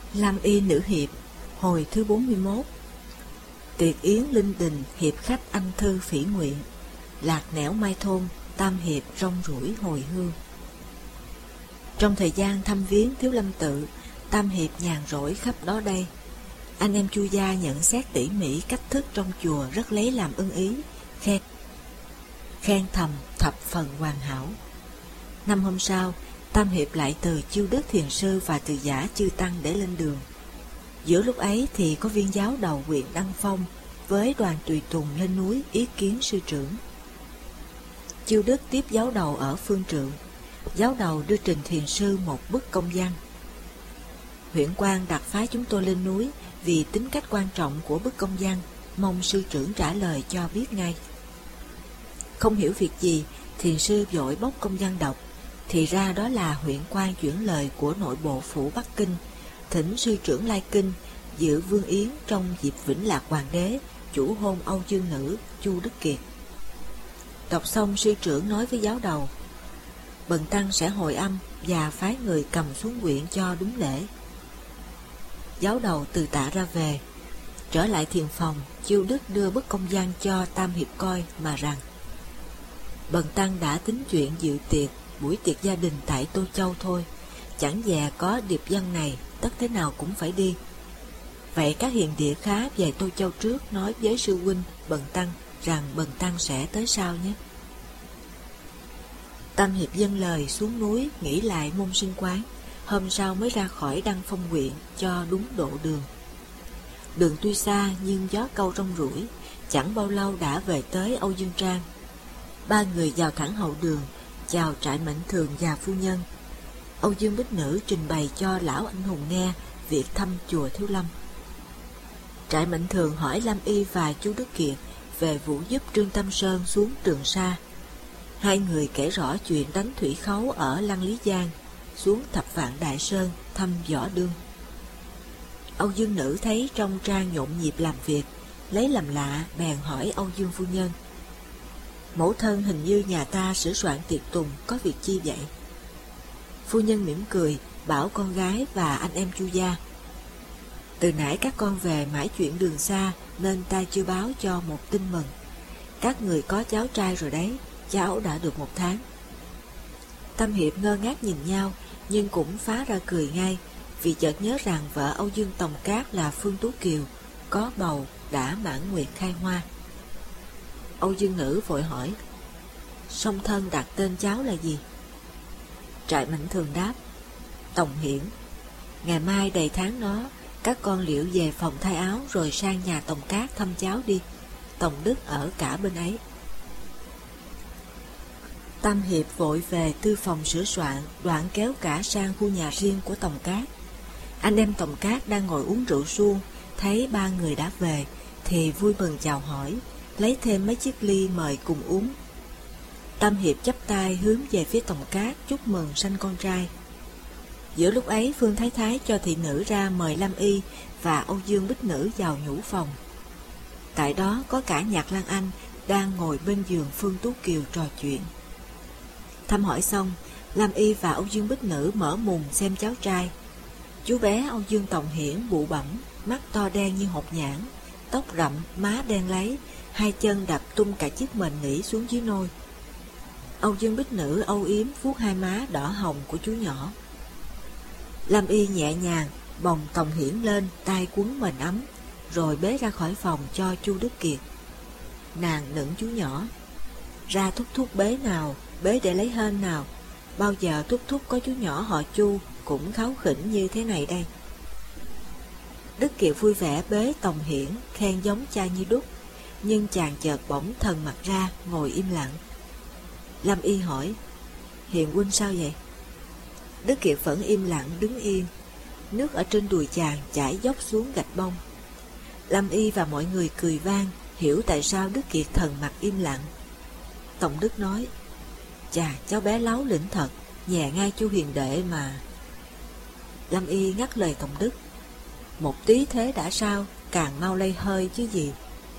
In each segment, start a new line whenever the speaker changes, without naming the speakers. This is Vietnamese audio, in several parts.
Lam Y nữ hiệp, hồi thứ 41. Tiệc yến linh đình, hiệp khách anh thư phỉ nguyện, lạc nẻo mai thôn, tam hiệp rong ruổi hồi hương. Trong thời gian thăm viếng Thiếu Lâm tự, tam hiệp nhàn rỗi khắp đó đây. Anh em Chu gia nhận xét tỉ mỉ cách thức trong chùa rất lấy làm ưng ý, khen thầm thập phần hoàn hảo. Năm hôm sau, tam hiệp lại từ Chiêu Đức thiền sư và từ Giả chư tăng để lên đường. Giữa lúc ấy thì có viên giáo đầu huyện Đăng Phong với đoàn tùy tùng lên núi ý kiến sư trưởng. Chiêu Đức tiếp giáo đầu ở phương trượng. Giáo đầu đưa trình thiền sư một bức công văn. Huyện quan đặt phái chúng tôi lên núi vì tính cách quan trọng của bức công văn, mong sư trưởng trả lời cho biết ngay. Không hiểu việc gì, thiền sư vội bóc công văn đọc, thì ra đó là huyện quan chuyển lời của nội bộ phủ Bắc Kinh, thỉnh sư trưởng Lai Kinh dự vương yến trong dịp Vĩnh Lạc Hoàng đế chủ hôn Âu Dương nữ Chu Đức Kiệt. Đọc xong, sư trưởng nói với giáo đầu: bần tăng sẽ hồi âm và phái người cầm xuống huyện cho đúng lễ. Giáo đầu từ tạ ra về. Trở lại thiền phòng, Chiêu Đức đưa bức công văn cho tam hiệp coi mà rằng: bần tăng đã tính chuyện dự tiệc buổi tiệc gia đình tại Tô Châu thôi, chẳng dè có điệp văn này, tất thế nào cũng phải đi. Vậy các hiền địa khá về Tô Châu trước nói với sư huynh bần tăng rằng bần tăng sẽ tới sau nhé. Tam hiệp dâng lời xuống núi nghỉ lại môn sinh quán, hôm sau mới ra khỏi Đăng Phong huyện cho đúng độ đường. Đường tuy xa nhưng gió câu rong ruổi, chẳng bao lâu đã về tới Âu Dương Trang. Ba người vào thẳng hậu đường, chào Trại Mệnh Thường và phu nhân. Âu Dương Bích Nữ trình bày cho lão anh hùng nghe việc thăm chùa Thiếu Lâm. Trại Mệnh Thường hỏi Lam Y và Chu Đức Kiệt về vụ giúp Trương Tam Sơn xuống Trường Sa. Hai người kể rõ chuyện đánh thủy khấu ở Lăng Lý Giang, xuống Thập Vạn Đại Sơn thăm Võ Đương. Âu Dương Nữ thấy trong trang nhộn nhịp làm việc, lấy làm lạ bèn hỏi Âu Dương phu nhân: mẫu thân hình như nhà ta sửa soạn tiệc tùng, có việc chi vậy? Phu nhân mỉm cười bảo con gái và anh em Chu gia: từ nãy các con về mãi chuyện đường xa nên ta chưa báo cho một tin mừng. Các người có cháu trai rồi đấy, cháu đã được 1 tháng. Tam hiệp ngơ ngác nhìn nhau nhưng cũng phá ra cười ngay, vì chợt nhớ rằng vợ Âu Dương Tòng Cát là Phương Tú Kiều có bầu đã mãn nguyệt khai hoa. Âu Dương Nữ vội hỏi: song thân đặt tên cháu là gì? Trại Mệnh Thường đáp: Tòng Hiển. Ngày mai đầy tháng nó, các con liệu về phòng thay áo rồi sang nhà Tòng Cát thăm cháu đi. Tòng Đức ở cả bên ấy. Tam hiệp vội về tư phòng sửa soạn, đoạn kéo cả sang khu nhà riêng của Tòng Cát. Anh em Tòng Cát đang ngồi uống rượu suông, thấy ba người đã về thì vui mừng chào hỏi, lấy thêm mấy chiếc ly mời cùng uống. Tam hiệp chắp tay hướng về phía Tòng Cát chúc mừng sanh con trai. Giữa lúc ấy, Phương Thái Thái cho thị nữ ra mời Lam Y và Âu Dương Bích Nữ vào nhũ phòng. Tại đó có cả Nhạc Lan Anh đang ngồi bên giường Phương Tú Kiều trò chuyện. Thăm hỏi xong, Lam Y và Âu Dương Bích Nữ mở mùng xem cháu trai. Chú bé Âu Dương Tòng Hiển bụ bẫm, mắt to đen như hột nhãn, tóc rậm, má đen láy, hai chân đạp tung cả chiếc mền nỉ xuống dưới nôi. Âu Dương Bích Nữ âu yếm vuốt hai má đỏ hồng của chú nhỏ. Lam Y nhẹ nhàng bồng Tòng Hiển lên, tay quấn mền ấm, rồi bế ra khỏi phòng cho Chu Đức Kiệt. Nàng nựng chú nhỏ: ra thúc thúc bế nào, bế để lấy hên nào. Bao giờ thúc thúc có chú nhỏ họ Chu cũng kháu khỉnh như thế này đây. Đức Kiệt vui vẻ bế Tòng Hiển, khen giống cha như đúc, nhưng chàng chợt bỗng thần mặt ra, ngồi im lặng. Lam Y hỏi: hiền huynh sao vậy? Đức Kiệt vẫn im lặng đứng yên. Nước ở trên đùi chàng chảy dốc xuống gạch bông. Lam Y và mọi người cười vang, hiểu tại sao Đức Kiệt thần mặt im lặng. Tòng Đức nói: chà, cháu bé láu lĩnh thật, nhè ngay chu hiền đệ mà. Lam Y ngắt lời Tòng Đức: một tí thế đã sao, càng mau lây hơi chứ gì.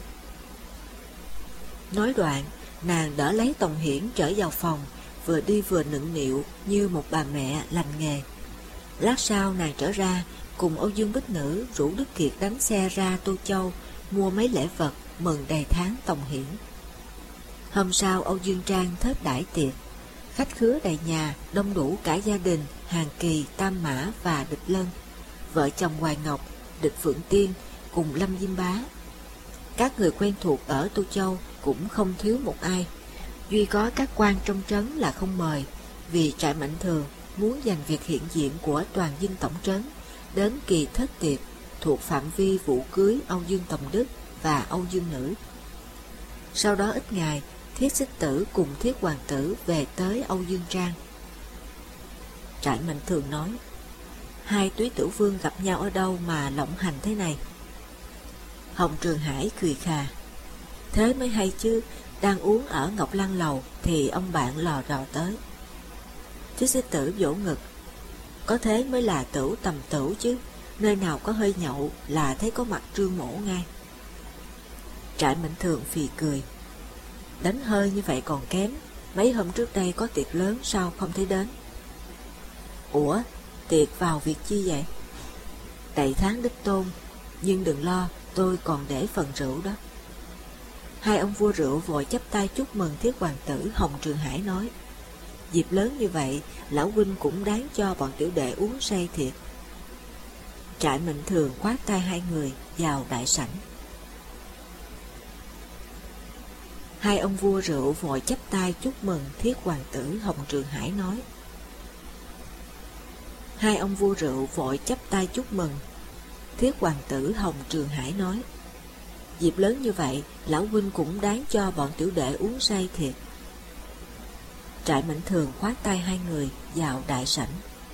Nói đoạn, nàng đỡ lấy Tòng Hiển trở vào phòng, vừa đi vừa nựng nịu như một bà mẹ lành nghề. Lát sau nàng trở ra, cùng Âu Dương Bích Nữ rủ Đức Kiệt đánh xe ra Tô Châu mua mấy lễ vật mừng đầy tháng tòng hiển. Hôm sau Âu Dương Trang thết đãi tiệc, khách khứa đầy nhà, đông đủ cả gia đình Hàn Kỳ, Tam Mã và Địch Lân, vợ chồng Hoài Ngọc, Địch Phượng Tiên cùng Lâm Diêm Bá. Các người quen thuộc ở Tô Châu cũng không thiếu một ai, duy có các quan trong trấn là không mời, vì Trại Mạnh Thường muốn dành việc hiện diện của toàn dinh tổng trấn đến kỳ thất tiệc thuộc phạm vi vụ cưới Âu Dương Tòng Đức và Âu Dương Nữ. Sau đó ít ngày, Thiết Xích Tử cùng Thiết Hoàng Tử về tới Âu Dương Trang. Trại Mạnh Thường nói: hai túy tử vương gặp nhau ở đâu mà lộng hành thế này? Hồng Trường Hải cười khà: thế mới hay chứ, đang uống ở Ngọc Lăng Lầu thì ông bạn lò rò tới. Thiết Xích Tử vỗ ngực: có thế mới là tửu tầm tửu chứ, nơi nào có hơi nhậu là thấy có mặt Trương Mổ ngay. Trại Mạnh Thường phì cười: đánh hơi như vậy còn kém, mấy hôm trước đây có tiệc lớn sao không thấy đến? Ủa, tiệc vào việc chi vậy? Đầy tháng đích tôn, nhưng đừng lo, tôi còn để phần rượu đó. Hai ông vua rượu vội chắp tay chúc mừng Thiết Hoàng Tử. Hồng Trường Hải nói: dịp lớn như vậy, lão huynh cũng đáng cho bọn tiểu đệ uống say thiệt. Trại Mạnh Thường khoát tay hai người vào đại sảnh. Hai ông vua rượu vội chắp tay chúc mừng Thiết Hoàng Tử. Hồng Trường Hải nói: hai ông vua rượu vội chắp tay chúc mừng Thiết Hoàng Tử. Hồng Trường Hải nói: dịp lớn như vậy, lão huynh cũng đáng cho bọn tiểu đệ uống say thiệt. Trại Mạnh Thường khoát tay hai người vào đại sảnh.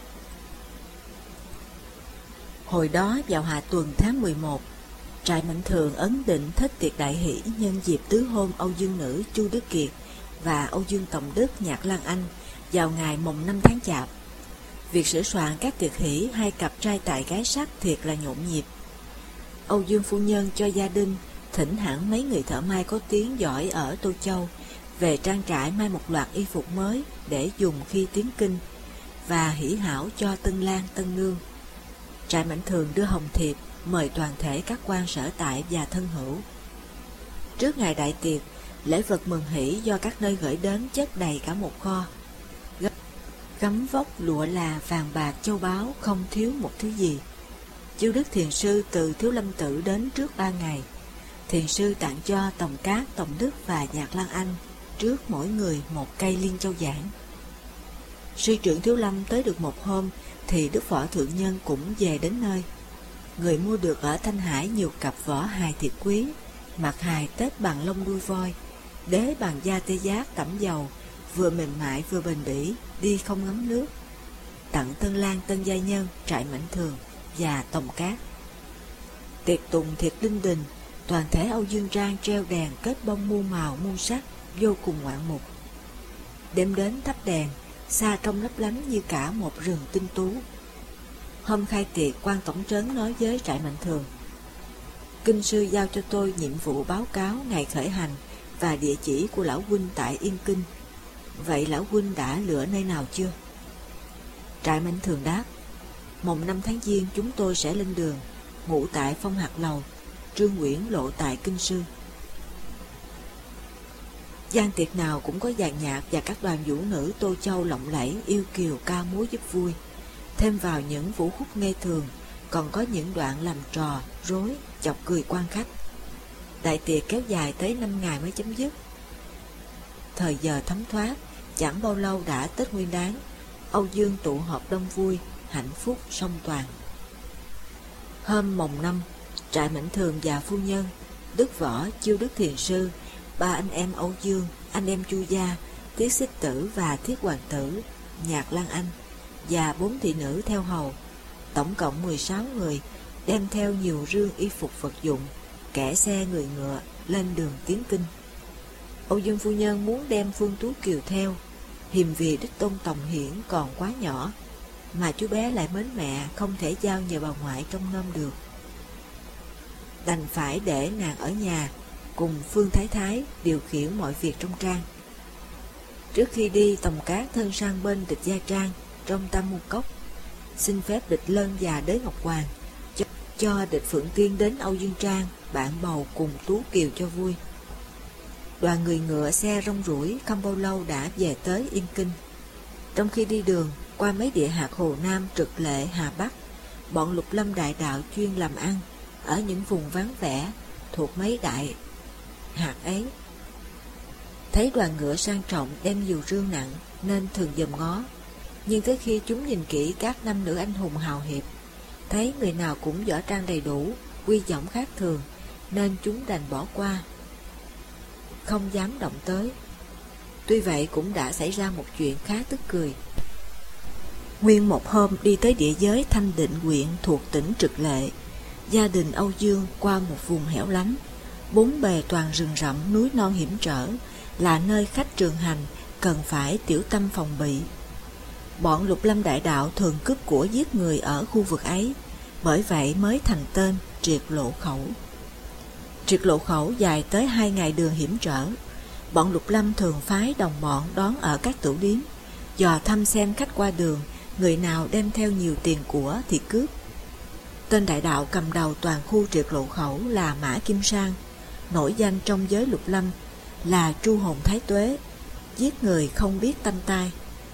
Hồi đó vào hạ tuần tháng 11, Trại Mạnh Thường ấn định thết tiệc đại hỷ nhân dịp tứ hôn Âu Dương Nữ Chu Đức Kiệt và Âu Dương Tòng Đức Nhạc Lan Anh vào ngày mùng 5 tháng Chạp. Việc sửa soạn các tiệc hỷ hai cặp trai tài gái sắc thiệt là nhộn nhịp. Âu Dương phu nhân cho gia đình thỉnh hẳn mấy người thợ may có tiếng giỏi ở Tô Châu về trang trại may một loạt y phục mới để dùng khi tiến kinh, và hỷ hảo cho tân lang tân nương. Trại Mạnh Thường đưa hồng thiệp mời toàn thể các quan sở tại và thân hữu. Trước ngày đại tiệc, lễ vật mừng hỷ do các nơi gửi đến chất đầy cả một kho. Gấm vóc, lụa là, vàng bạc, châu báu, không thiếu một thứ gì. Chu Đức Thiền Sư từ Thiếu Lâm Tự đến trước 3 ngày. Thiền Sư tặng cho Tòng Cát, Tòng Đức và Nhạc Lan Anh trước mỗi người một cây liên châu giảng. Sư trưởng Thiếu Lâm tới được một hôm thì Đức Võ Thượng Nhân cũng về đến nơi. Người mua được ở Thanh Hải nhiều cặp võ hài thiệt quý, mặt hài tết bằng lông đuôi voi, đế bằng da tê giác tẩm dầu, vừa mềm mại vừa bền bỉ, đi không ngấm nước. Tặng tân lang tân giai nhân Trại Mạnh Thường và Tòng Cát. Tiệc tùng thiệt linh đình, toàn thể Âu Dương Trang treo đèn kết bông muôn màu muôn sắc, vô cùng ngoạn mục. Đêm đến thắp đèn, xa trông lấp lánh như cả một rừng tinh tú. Hôm khai tiệc, quan tổng trấn nói với Trại Mạnh Thường: kinh sư giao cho tôi nhiệm vụ báo cáo ngày khởi hành và địa chỉ của lão huynh tại Yên Kinh. Vậy lão huynh đã lựa nơi nào chưa? Trại Mạnh Thường đáp: mùng 5 tháng Giêng chúng tôi sẽ lên đường, ngụ tại Phong Hạc Lầu, Trương Nguyễn lộ tại kinh sư. Gian tiệc nào cũng có dàn nhạc và các đoàn vũ nữ Tô Châu lộng lẫy yêu kiều ca múa giúp vui. Thêm vào những vũ khúc nghe thường, còn có những đoạn làm trò, rối, chọc cười quan khách. Đại tiệc kéo dài tới 5 ngày mới chấm dứt. Thời giờ thấm thoát, chẳng bao lâu đã Tết Nguyên Đán. Âu Dương tụ họp đông vui, hạnh phúc song toàn. Hôm mồng 5, Trại Mạnh Thường và phu nhân, Đức Võ, Chu Đức Thiền Sư, ba anh em Âu Dương, anh em Chu Gia, Thiết Xích Tử và Thiết Hoàng Tử, Nhạc Lan Anh và 4 thị nữ theo hầu, tổng cộng 16 người, đem theo nhiều rương y phục vật dụng, kẻ xe người ngựa lên đường tiến kinh. Âu Dương phu nhân muốn đem Phương Tú Kiều theo, hiềm vì đích tôn Tòng Hiển còn quá nhỏ, mà chú bé lại mến mẹ, không thể giao nhờ bà ngoại trông nom được. Đành phải để nàng ở nhà cùng Phương Thái Thái điều khiển mọi việc trong trang. Trước khi đi, Tòng Cát thân sang bên Địch Gia Trang trong Tam Môn Cốc, xin phép địch Lân và Đế Ngọc Hoàng cho địch Phượng Tiên đến Âu Dương Trang bạn bầu cùng Tú Kiều cho vui. Đoàn người ngựa xe rong ruổi không bao lâu đã về tới Yên Kinh. Trong khi đi đường qua mấy địa hạt Hồ Nam, Trực Lệ, Hà Bắc, bọn Lục Lâm đại đạo chuyên làm ăn ở những vùng vắng vẻ thuộc mấy đại hạt ấy. Thấy đoàn ngựa sang trọng đem nhiều rương nặng nên thường dòm ngó, nhưng tới khi chúng nhìn kỹ các nam nữ anh hùng hào hiệp, thấy người nào cũng võ trang đầy đủ, uy vọng khác thường, nên chúng đành bỏ qua, không dám động tới. Tuy vậy cũng đã xảy ra một chuyện khá tức cười. Nguyên một hôm đi tới địa giới Thanh Định huyện thuộc tỉnh Trực Lệ, gia đình Âu Dương qua một vùng hẻo lánh, bốn bề toàn rừng rậm núi non hiểm trở, là nơi khách trường hành cần phải tiểu tâm phòng bị. Bọn Lục Lâm đại đạo thường cướp của giết người ở khu vực ấy, bởi vậy mới thành tên Triệt Lộ Khẩu. Triệt Lộ Khẩu dài tới 2 ngày đường hiểm trở. Bọn Lục Lâm thường phái đồng bọn đón ở các tửu điếm, dò thăm xem khách qua đường, người nào đem theo nhiều tiền của thì cướp. Tên đại đạo cầm đầu toàn khu Triệt Lộ Khẩu là Mã Kim Sang, nổi danh trong giới Lục Lâm là tru hồn thái tuế, giết người không biết tanh tai.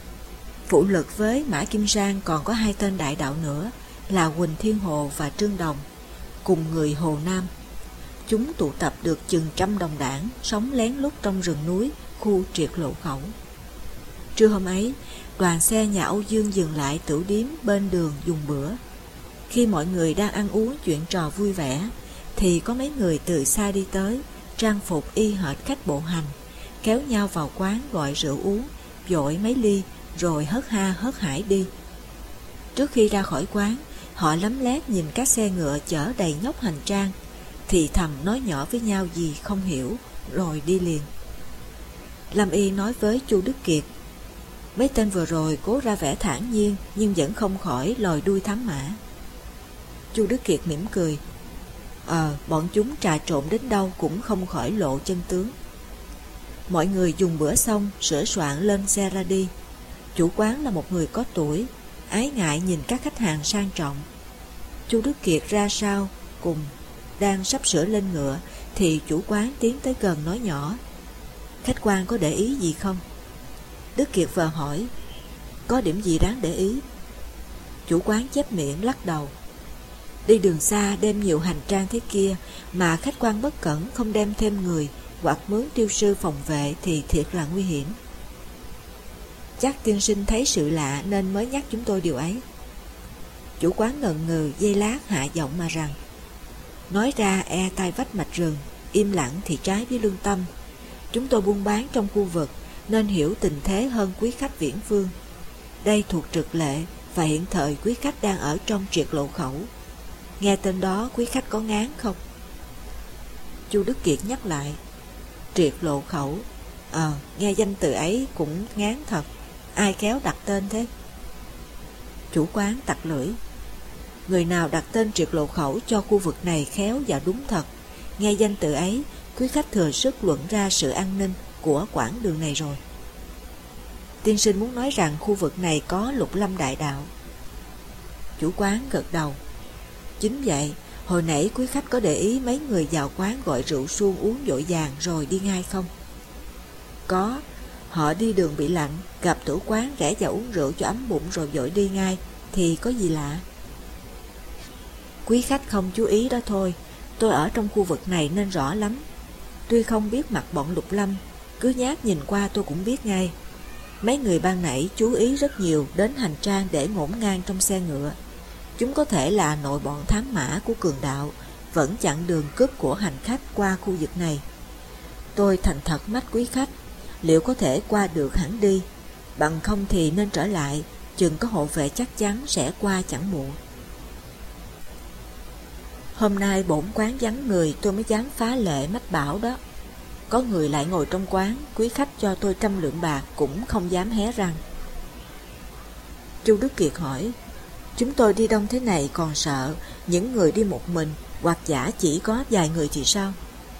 Phụ lực với Mã Kim Sang còn có 2 tên đại đạo nữa là Huỳnh Thiên Hồ và Trương Đồng, cùng người Hồ Nam. Chúng tụ tập được chừng 100 đồng đảng, sống lén lút trong rừng núi khu Triệt Lộ Khẩu. Trưa hôm ấy, đoàn xe nhà Âu Dương dừng lại tửu điếm bên đường dùng bữa. Khi mọi người đang ăn uống chuyện trò vui vẻ, thì có mấy người từ xa đi tới, trang phục y hệt khách bộ hành, kéo nhau vào quán gọi rượu uống, vội mấy ly rồi hớt ha hớt hải đi. Trước khi ra khỏi quán, họ lấm lét nhìn các xe ngựa chở đầy nhóc hành trang, thì thầm nói nhỏ với nhau gì không hiểu, rồi đi liền. Lâm Y nói với Chu Đức Kiệt, mấy tên vừa rồi cố ra vẻ thản nhiên nhưng vẫn không khỏi lòi đuôi thám mã. Chu Đức Kiệt mỉm cười, bọn chúng trà trộn đến đâu cũng không khỏi lộ chân tướng. Mọi người dùng bữa xong, sửa soạn lên xe ra đi. Chủ quán là một người có tuổi, ái ngại nhìn các khách hàng sang trọng. Chu Đức Kiệt ra sau cùng, đang sắp sửa lên ngựa, thì chủ quán tiến tới gần nói nhỏ, khách quan có để ý gì không? Đức Kiệt vờ hỏi, có điểm gì đáng để ý? Chủ quán chép miệng lắc đầu, đi đường xa đem nhiều hành trang thế kia mà khách quan bất cẩn không đem thêm người hoặc mướn tiêu sư phòng vệ thì thiệt là nguy hiểm. Chắc tiên sinh thấy sự lạ nên mới nhắc chúng tôi điều ấy. Chủ quán ngần ngừ giây lát hạ giọng mà rằng, nói ra e tai vách mạch rừng, im lặng thì trái với lương tâm. Chúng tôi buôn bán trong khu vực nên hiểu tình thế hơn quý khách viễn phương. Đây thuộc Trực Lệ và hiện thời quý khách đang ở trong Triệt Lộ Khẩu. Nghe tên đó quý khách có ngán không? Chu Đức Kiệt nhắc lại, Triệt Lộ Khẩu, nghe danh từ ấy cũng ngán thật. Ai khéo đặt tên thế? Chủ quán tặc lưỡi, người nào đặt tên Triệt Lộ Khẩu cho khu vực này khéo và đúng thật. Nghe danh từ ấy, quý khách thừa sức luận ra sự an ninh của quãng đường này rồi. Tiên sinh muốn nói rằng khu vực này có Lục Lâm đại đạo. Chủ quán gật đầu, chính vậy. Hồi nãy quý khách có để ý mấy người vào quán gọi rượu suông uống vội vàng rồi đi ngay không? Có. Họ đi đường bị lạnh, gặp chủ quán rẽ vào uống rượu cho ấm bụng rồi vội đi ngay, thì có gì lạ? Quý khách không chú ý đó thôi. Tôi ở trong khu vực này nên rõ lắm. Tuy không biết mặt bọn Lục Lâm, cứ nhát nhìn qua tôi cũng biết ngay. Mấy người ban nãy chú ý rất nhiều đến hành trang để ngổn ngang trong xe ngựa. Chúng có thể là nội bọn thám mã của cường đạo, vẫn chặn đường cướp của hành khách qua khu vực này. Tôi thành thật mách quý khách, liệu có thể qua được hẳn đi, bằng không thì nên trở lại, chừng có hộ vệ chắc chắn sẽ qua chẳng muộn. Hôm nay bổn quán vắng người, tôi mới dám phá lệ mách bảo đó. Có người lại ngồi trong quán, quý khách cho tôi 100 lượng bạc cũng không dám hé răng. Chu Đức Kiệt hỏi, chúng tôi đi đông thế này còn sợ những người đi một mình hoặc giả chỉ có vài người thì sao?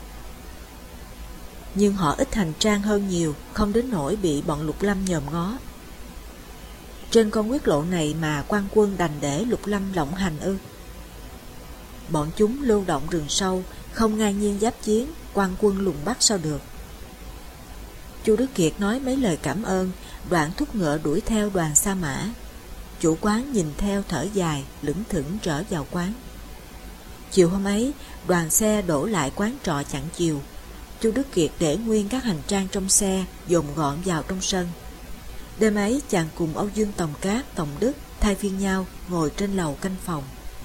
Nhưng họ ít hành trang hơn nhiều, không đến nỗi bị bọn Lục Lâm nhòm ngó. Trên con quyết lộ này mà quan quân đành để Lục Lâm lộng hành ư? Bọn chúng lưu động rừng sâu, không ngang nhiên giáp chiến, quan quân lùng bắt sao được. Chu Đức Kiệt nói mấy lời cảm ơn, đoạn thúc ngựa đuổi theo đoàn Sa Mã. Chủ quán nhìn theo thở dài, lững thững trở vào quán. Chiều hôm ấy, đoàn xe đổ lại quán trọ chặn chiều. Chu Đức Kiệt để nguyên các hành trang trong xe, dồn gọn vào trong sân. Đêm ấy, chàng cùng Âu Dương Tòng Cát, Tòng Đức thay phiên nhau ngồi trên lầu canh phòng.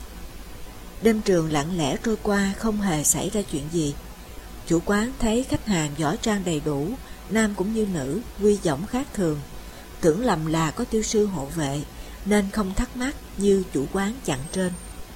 Đêm trường lặng lẽ trôi qua, không hề xảy ra chuyện gì. Chủ quán thấy khách hàng võ trang đầy đủ, nam cũng như nữ, quy võng khác thường, tưởng lầm là có tiêu sư hộ vệ, nên không thắc mắc như chủ quán chặn trên.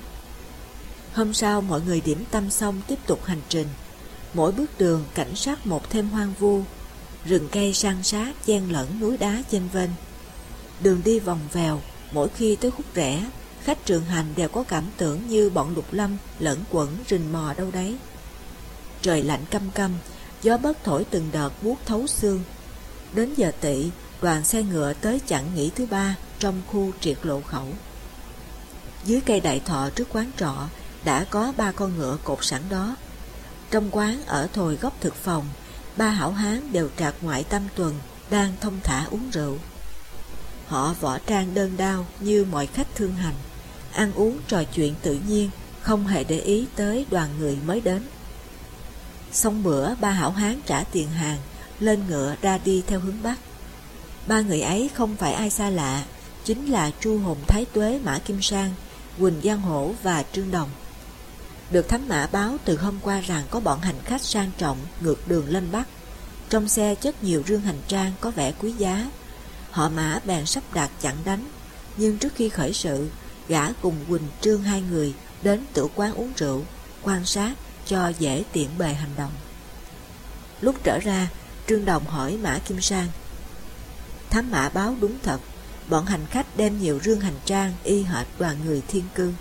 Hôm sau, mọi người điểm tâm xong tiếp tục hành trình. Mỗi bước đường cảnh sắc một thêm hoang vu, rừng cây san sát chen lẫn núi đá chênh vênh. Đường đi vòng vèo, mỗi khi tới khúc rẽ, khách trường hành đều có cảm tưởng như bọn Lục Lâm lẫn quẩn rình mò đâu đấy. Trời lạnh căm căm, gió bấc thổi từng đợt buốt thấu xương. Đến giờ tỵ, đoàn xe ngựa tới chặng nghỉ thứ 3 trong khu triệt lộ khẩu. Dưới cây đại thọ trước quán trọ đã có 3 con ngựa cột sẵn đó. Trong quán ở thồi góc thực phòng, 3 hảo hán đều trạc ngoại tam tuần đang thong thả uống rượu. Họ võ trang đơn đao như mọi khách thương hành, ăn uống trò chuyện tự nhiên, không hề để ý tới đoàn người mới đến. Xong bữa, 3 hảo hán trả tiền hàng, lên ngựa ra đi theo hướng Bắc. 3 người ấy không phải ai xa lạ, chính là Chu Hồn Thái Tuế, Mã Kim Sang, Quỳnh Giang Hổ và Trương Đồng. Được thám mã báo từ hôm qua rằng có bọn hành khách sang trọng ngược đường lên Bắc. Trong xe chất nhiều rương hành trang có vẻ quý giá. Họ Mã bèn sắp đặt chặn đánh, nhưng trước khi khởi sự, gã cùng Quỳnh Trương 2 người đến tử quán uống rượu, quan sát cho dễ tiện bề hành động. Lúc trở ra, Trương Đồng hỏi Mã Kim Sang: "Thám mã báo đúng thật, bọn hành khách đem nhiều rương hành trang y hệt đoàn người Thiên Cương."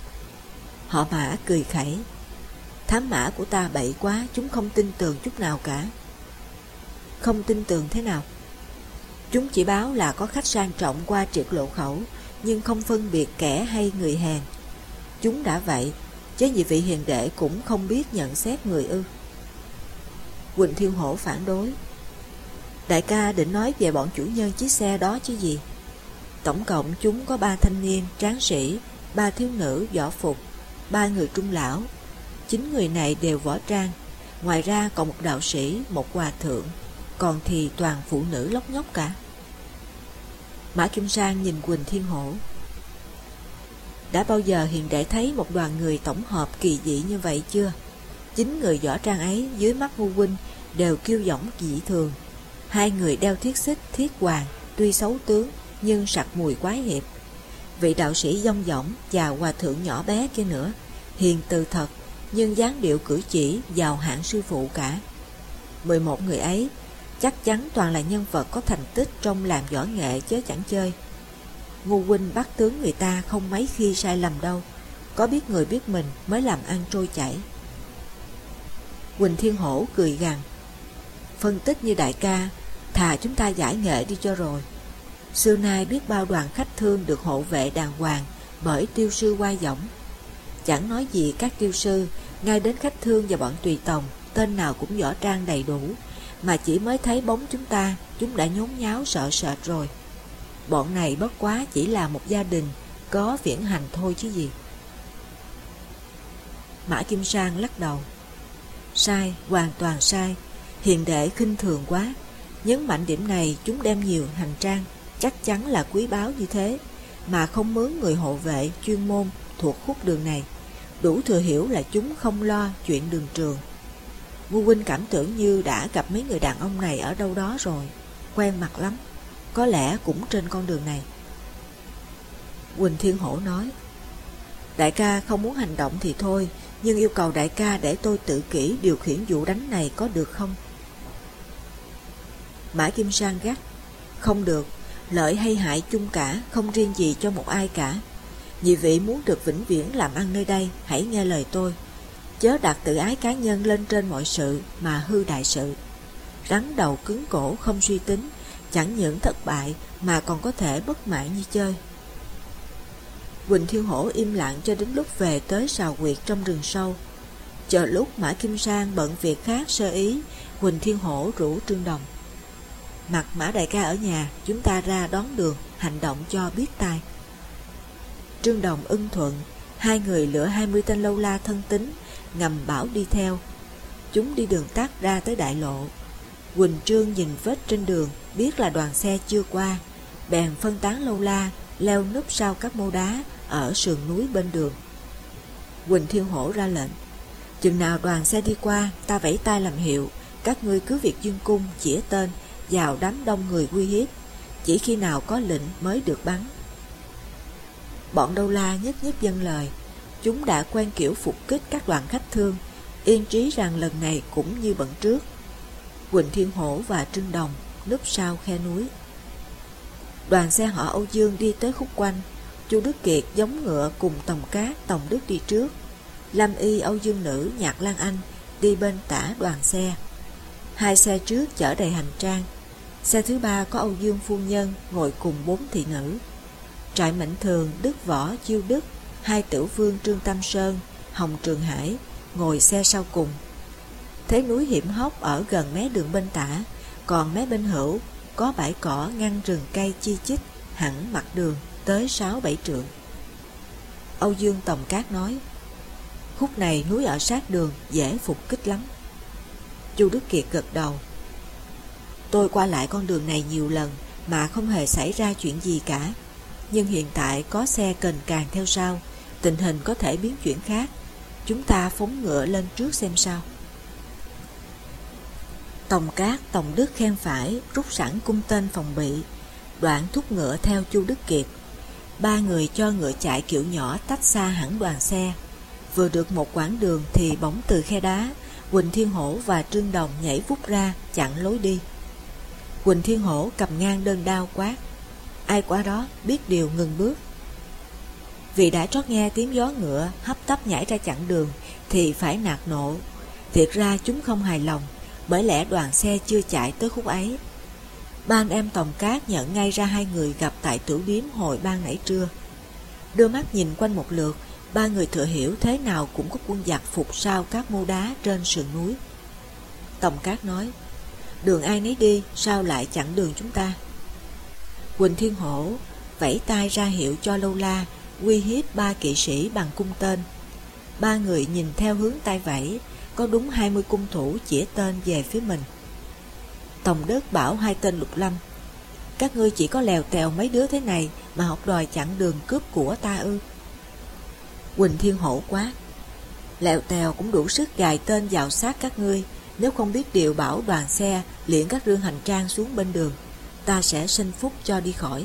Họ Mã cười khẩy: "Thám mã của ta bậy quá, chúng không tin tưởng chút nào cả." "Không tin tưởng thế nào?" "Chúng chỉ báo là có khách sang trọng qua triệt lộ khẩu, nhưng không phân biệt kẻ hay người hèn. Chúng đã vậy, chứ nhị vị hiền đệ cũng không biết nhận xét người ư?" Quỳnh Thiên Hổ phản đối: "Đại ca định nói về bọn chủ nhân chiếc xe đó chứ gì. Tổng cộng chúng có 3 thanh niên tráng sĩ, 3 thiếu nữ võ phục, 3 người trung lão. 9 người này đều võ trang, ngoài ra còn một đạo sĩ, một hòa thượng, còn thì toàn phụ nữ lóc nhóc cả." Mã Kim Sang nhìn Quỳnh Thiên Hổ: "Đã bao giờ hiền đệ thấy một đoàn người tổng hợp kỳ dị như vậy chưa? 9 người võ trang ấy dưới mắt Ngô huynh đều kiêu dõng dị thường. 2 người đeo thiết xích, thiết hoàng, tuy xấu tướng nhưng sặc mùi quái hiệp. Vị đạo sĩ dong dỏng và hòa thượng nhỏ bé kia nữa, hiền từ thật, nhưng dáng điệu cử chỉ giàu hạng sư phụ cả. 11 người ấy chắc chắn toàn là nhân vật có thành tích trong làm võ nghệ chứ chẳng chơi. Ngô huynh bắt tướng người ta không mấy khi sai lầm đâu, có biết người biết mình mới làm ăn trôi chảy." Quỳnh Thiên Hổ cười gằn: "Phân tích như đại ca, thà chúng ta giải nghệ đi cho rồi. Xưa nay biết bao đoàn khách thương được hộ vệ đàng hoàng bởi tiêu sư oai dõng. Chẳng nói gì các tiêu sư, ngay đến khách thương và bọn tùy tòng, tên nào cũng võ trang đầy đủ, mà chỉ mới thấy bóng chúng đã nhốn nháo sợ sệt rồi. Bọn này bất quá chỉ là một gia đình có viễn hành thôi chứ gì." Mã Kim Sang lắc đầu: "Sai, hoàn toàn sai. Hiền đệ khinh thường quá. Nhấn mạnh điểm này, chúng đem nhiều hành trang, chắc chắn là quý báu như thế, mà không mướn người hộ vệ chuyên môn thuộc khúc đường này, đủ thừa hiểu là chúng không lo chuyện đường trường. Ngô huynh cảm tưởng như đã gặp mấy người đàn ông này ở đâu đó rồi, quen mặt lắm, có lẽ cũng trên con đường này." Quỳnh Thiên Hổ nói: "Đại ca không muốn hành động thì thôi, nhưng yêu cầu đại ca để tôi tự kỷ điều khiển vụ đánh này có được không?" Mã Kim Sang gắt: "Không được, lợi hay hại chung cả, không riêng gì cho một ai cả. Nhị vị muốn được vĩnh viễn làm ăn nơi đây, hãy nghe lời tôi, chớ đặt tự ái cá nhân lên trên mọi sự mà hư đại sự. Rắn đầu cứng cổ không suy tính, chẳng những thất bại mà còn có thể bất mãn như chơi. Quỳnh Thiên Hổ im lặng cho đến lúc về tới sào huyệt trong rừng sâu. Chờ lúc Mã Kim Sang bận việc khác sơ ý, Quỳnh Thiên Hổ rủ Trương Đồng: "Mặc Mã đại ca ở nhà, chúng ta ra đón đường, hành động cho biết tai." Trương Đồng ưng thuận. Hai người lựa 20 tên lâu la thân tín, ngầm bảo đi theo. Chúng đi đường tắt ra tới đại lộ. Quỳnh Trương nhìn vết trên đường, biết là đoàn xe chưa qua, bèn phân tán lâu la leo núp sau các mô đá ở sườn núi bên đường. Quỳnh Thiên Hổ ra lệnh: "Chừng nào đoàn xe đi qua, ta vẫy tay làm hiệu, các ngươi cứ việc dương cung chĩa tên vào đám đông người uy hiếp, chỉ khi nào có lệnh mới được bắn." Bọn Đâu La nhất nhất vâng lời. Chúng đã quen kiểu phục kích các đoàn khách thương, yên trí rằng lần này cũng như bận trước. Quỳnh Thiên Hổ và Trương Đồng núp sau khe núi. Đoàn xe họ Âu Dương đi tới khúc quanh. Chu Đức Kiệt giống ngựa cùng Tòng Cát, Tòng Đức đi trước. Lâm Y, Âu Dương Nữ, Nhạc Lan Anh đi bên tả đoàn xe. Hai xe trước chở đầy hành trang. Xe thứ ba có Âu Dương phu nhân ngồi cùng 4 thị nữ. Trại Mạnh Thường, Đức Võ, Chiêu Đức, hai tiểu vương Trương Tam Sơn, Hồng Trường Hải ngồi xe sau cùng. Thế núi hiểm hóc ở gần mé đường bên tả, còn mé bên hữu có bãi cỏ ngăn rừng cây chi chít hẳn mặt đường tới 6-7 trượng. Âu Dương Tòng Cát nói: "Khúc này núi ở sát đường, dễ phục kích lắm." Chu Đức Kiệt gật đầu: "Tôi qua lại con đường này nhiều lần mà không hề xảy ra chuyện gì cả. Nhưng hiện tại có xe kềnh càng theo sau, tình hình có thể biến chuyển khác. Chúng ta phóng ngựa lên trước xem sao." Tòng Cát, Tòng Đức khen phải, rút sẵn cung tên phòng bị, đoạn thúc ngựa theo Chu Đức Kiệt. Ba người cho ngựa chạy kiểu nhỏ tách xa hẳn đoàn xe. Vừa được một quãng đường thì bỗng từ khe đá, Quỳnh Thiên Hổ và Trương Đồng nhảy vút ra chặn lối đi. Quỳnh Thiên Hổ cầm ngang đơn đao quát: "Ai qua đó, biết điều ngừng bước." Vì đã trót nghe tiếng gió ngựa hấp tấp nhảy ra chặn đường thì phải nạt nộ. Thiệt ra chúng không hài lòng, bởi lẽ đoàn xe chưa chạy tới khúc ấy. Ba anh em Tòng Cát nhận ngay ra hai người gặp tại tửu điếm hồi ban nãy trưa. Đưa mắt nhìn quanh một lượt, ba người thừa hiểu thế nào cũng có quân giặc phục sau các mô đá trên sườn núi. Tòng Cát nói: "Đường ai nấy đi, sao lại chặn đường chúng ta?" Quỳnh Thiên Hổ vẫy tay ra hiệu cho lâu la uy hiếp ba kỵ sĩ bằng cung tên. Ba người nhìn theo hướng tay vẫy, có đúng 20 cung thủ chĩa tên về phía mình. Tòng Đức bảo hai tên Lục Lâm: "Các ngươi chỉ có lèo tèo mấy đứa thế này mà học đòi chặn đường cướp của ta ư?" Quỳnh Thiên Hổ quát: "Lèo tèo cũng đủ sức gài tên vào sát các ngươi. Nếu không biết điều bảo đoàn xe liễn các rương hành trang xuống bên đường, ta sẽ sinh phúc cho đi khỏi."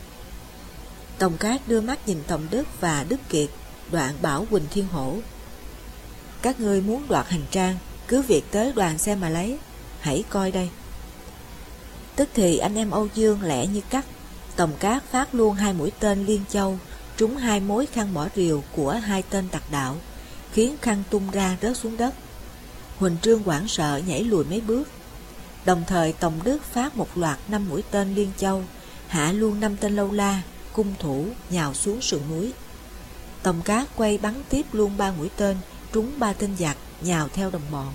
Tòng Cát đưa mắt nhìn Tòng Đức và Đức Kiệt, đoạn bảo Quỳnh Thiên Hổ: "Các ngươi muốn đoạt hành trang, cứ việc tới đoàn xe mà lấy, hãy coi đây." Tức thì anh em Âu Dương lẹ như cắt. Tòng Cát phát luôn 2 mũi tên liên châu trúng 2 mối khăn mỏ rìu của 2 tên tặc đạo, khiến khăn tung ra rớt xuống đất. Huỳnh Trương hoảng sợ nhảy lùi mấy bước. Đồng thời Tòng Đức phát một loạt 5 mũi tên liên châu, hạ luôn 5 tên lâu la cung thủ nhào xuống sườn núi. Tòng Cát quay bắn tiếp luôn 3 mũi tên trúng 3 tên giặc nhào theo đồng bọn.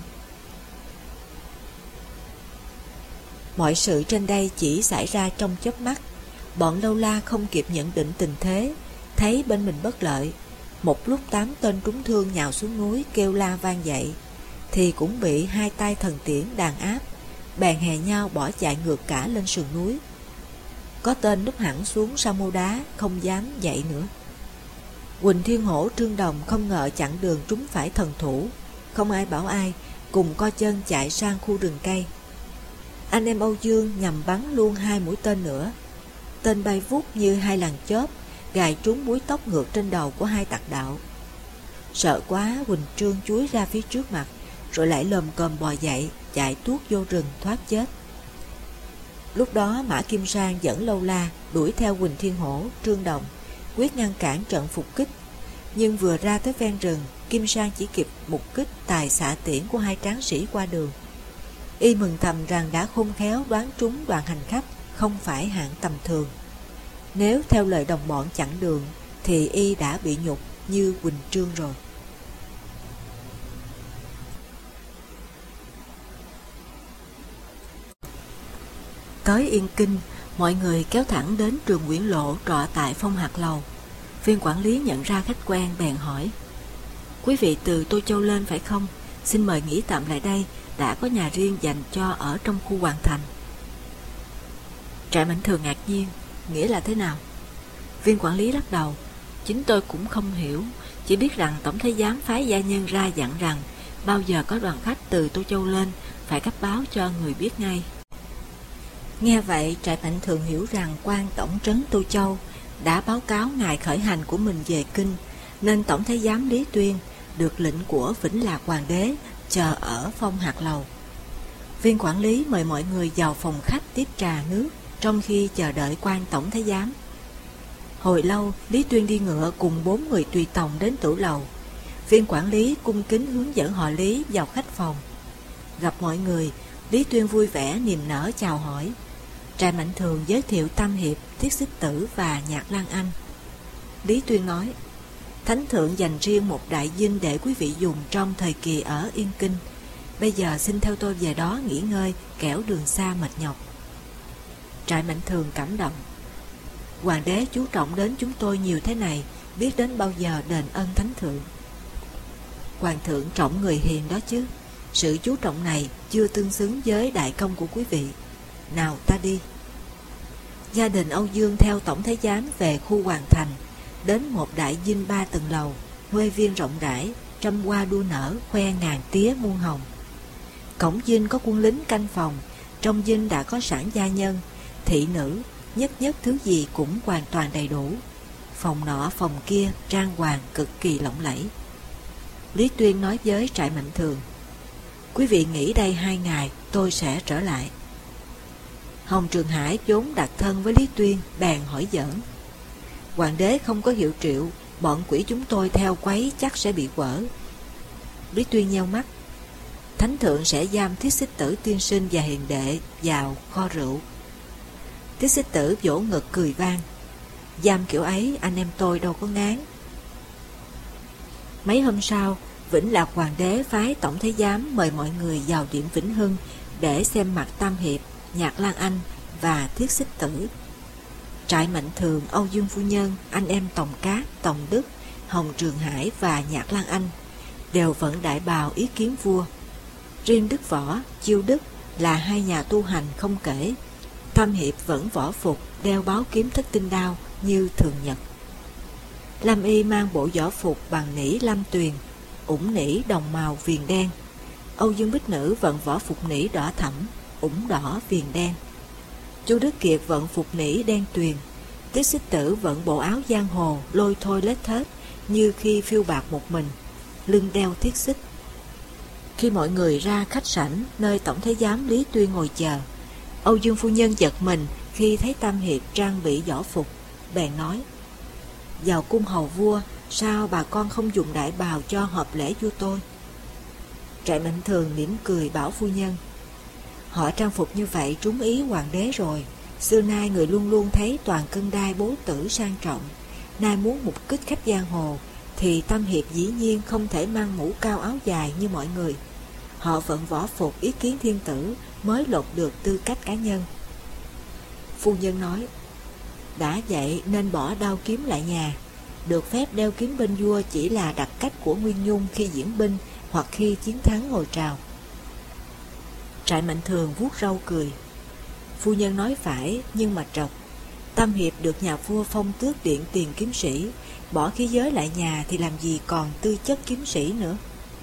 Mọi sự trên đây chỉ xảy ra trong chớp mắt. Bọn lâu la không kịp nhận định tình thế, thấy bên mình bất lợi, một lúc 8 tên trúng thương nhào xuống núi kêu la vang dậy, thì cũng bị 2 tay thần tiễn đàn áp, bèn hè nhau bỏ chạy ngược cả lên sườn núi. Có tên núp hẳn xuống sau mô đá, không dám dậy nữa. Quỳnh Thiên Hổ, Trương Đồng không ngờ chặn đường trúng phải thần thủ, không ai bảo ai, cùng co chân chạy sang khu rừng cây. Anh em Âu Dương nhằm bắn luôn 2 mũi tên nữa. Tên bay vút như 2 làn chớp, gài trúng búi tóc ngược trên đầu của 2 tặc đạo. Sợ quá, Quỳnh Trương chúi ra phía trước mặt, rồi lại lồm cồm bò dậy, chạy tuốt vô rừng thoát chết. Lúc đó Mã Kim Sang dẫn lâu la đuổi theo Quỳnh Thiên Hổ, Trương Đồng, quyết ngăn cản trận phục kích. Nhưng vừa ra tới ven rừng, Kim Sang chỉ kịp mục kích tài xạ tiễn của 2 tráng sĩ qua đường. Y mừng thầm rằng đã khôn khéo đoán trúng đoàn hành khách, không phải hạng tầm thường. Nếu theo lời đồng bọn chặn đường thì y đã bị nhục như Quỳnh Trương rồi. Tới Yên Kinh, mọi người kéo thẳng đến trường Nguyễn Lộ trọ tại Phong Hạc Lầu. Viên quản lý nhận ra khách quen bèn hỏi: "Quý vị từ Tô Châu lên phải không? Xin mời nghỉ tạm lại đây, đã có nhà riêng dành cho ở trong khu Hoàng Thành." Trại Mạnh Thường ngạc nhiên: "Nghĩa là thế nào?" Viên quản lý lắc đầu: "Chính tôi cũng không hiểu, chỉ biết rằng Tổng Thái giám phái gia nhân ra dặn rằng bao giờ có đoàn khách từ Tô Châu lên phải cấp báo cho người biết ngay." Nghe vậy, Trại Mạnh Thường hiểu rằng quan tổng trấn Tô Châu đã báo cáo ngày khởi hành của mình về Kinh, nên Tổng Thái giám Lý Tuyên được lệnh của Vĩnh Lạc Hoàng đế chờ ở Phong Hạc Lầu. Viên quản lý mời mọi người vào phòng khách tiếp trà nước trong khi chờ đợi quan Tổng Thái giám. Hồi lâu, Lý Tuyên đi ngựa cùng 4 người tùy tòng đến tử lầu. Viên quản lý cung kính hướng dẫn họ Lý vào khách phòng. Gặp mọi người, Lý Tuyên vui vẻ niềm nở chào hỏi. Trại Mạnh Thường giới thiệu Tam Hiệp, Thiết Xích Tử và Nhạc Lan Anh. Lý Tuyên nói: "Thánh thượng dành riêng một đại dinh để quý vị dùng trong thời kỳ ở Yên Kinh. Bây giờ xin theo tôi về đó nghỉ ngơi, kẻo đường xa mệt nhọc." Trại Mạnh Thường cảm động: "Hoàng đế chú trọng đến chúng tôi nhiều thế này, biết đến bao giờ đền ân thánh thượng." "Hoàng thượng trọng người hiền đó chứ. Sự chú trọng này chưa tương xứng với đại công của quý vị. Nào ta đi." Gia đình Âu Dương theo Tổng Thái giám về khu Hoàng Thành, đến một đại dinh 3 tầng lầu, huê viên rộng rãi, trăm hoa đua nở, khoe ngàn tía muôn hồng. Cổng dinh có quân lính canh phòng, trong dinh đã có sẵn gia nhân, thị nữ, nhất thứ gì cũng hoàn toàn đầy đủ. Phòng nọ phòng kia trang hoàng cực kỳ lộng lẫy. Lý Tuyên nói với Trại Mạnh Thường: "Quý vị nghỉ đây 2 ngày, tôi sẽ trở lại." Hồng Trường Hải vốn đặt thân với Lý Tuyên bèn hỏi giỡn: "Hoàng đế không có hiệu triệu, bọn quỷ chúng tôi theo quấy chắc sẽ bị quở." Lý Tuyên nheo mắt: "Thánh thượng sẽ giam Thiết Xích Tử tiên sinh và hiền đệ vào kho rượu." Thiết Xích Tử vỗ ngực cười vang: "Giam kiểu ấy anh em tôi đâu có ngán." Mấy hôm sau, Vĩnh Lạc Hoàng đế phái Tổng Thái giám mời mọi người vào điện Vĩnh Hưng để xem mặt Tam Hiệp, Nhạc Lan Anh và Thiết Xích Tử. Trại Mạnh Thường, Âu Dương phu nhân, anh em Tòng Cát, Tòng Đức, Hồng Trường Hải và Nhạc Lan Anh đều vận đại bào ý kiến vua. Riêng Đức Võ, Chiêu Đức là 2 nhà tu hành không kể. Tam Hiệp vẫn võ phục, đeo báo kiếm thất tinh đao như thường nhật. Lâm Y mang bộ võ phục bằng nỉ lam tuyền, ủng nỉ đồng màu viền đen. Âu Dương Bích Nữ vận võ phục nỉ đỏ thẫm, ủng đỏ viền đen. Chu Đức Kiệt vận phục nỉ đen tuyền. Thiết Xích Tử vận bộ áo giang hồ lôi thôi lết thết như khi phiêu bạt một mình, lưng đeo thiết xích. Khi mọi người ra khách sảnh nơi Tổng Thái giám Lý Tuyên ngồi chờ, Âu Dương phu nhân giật mình khi thấy Tam Hiệp trang bị võ phục, bèn nói: "Vào cung hầu vua, sao bà con không dùng đại bào cho hợp lễ vua tôi?" Trại Mạnh Thường mỉm cười bảo phu nhân: "Họ trang phục như vậy trúng ý hoàng đế rồi. Xưa nay người luôn luôn thấy toàn cân đai bố tử sang trọng, nay muốn mục kích khách giang hồ thì Tam Hiệp dĩ nhiên không thể mang mũ cao áo dài như mọi người. Họ vận võ phục ý kiến thiên tử mới lột được tư cách cá nhân." Phu nhân nói: "Đã vậy nên bỏ đao kiếm lại nhà. Được phép đeo kiếm bên vua chỉ là đặc cách của Nguyên Nhung khi diễn binh hoặc khi chiến thắng ngồi trào." Trại Mạnh Thường vuốt râu cười: "Phu nhân nói phải, nhưng mà trật. Tam Hiệp được nhà vua phong tước điện tiền kiếm sĩ, bỏ khí giới lại nhà thì làm gì còn tư chất kiếm sĩ nữa."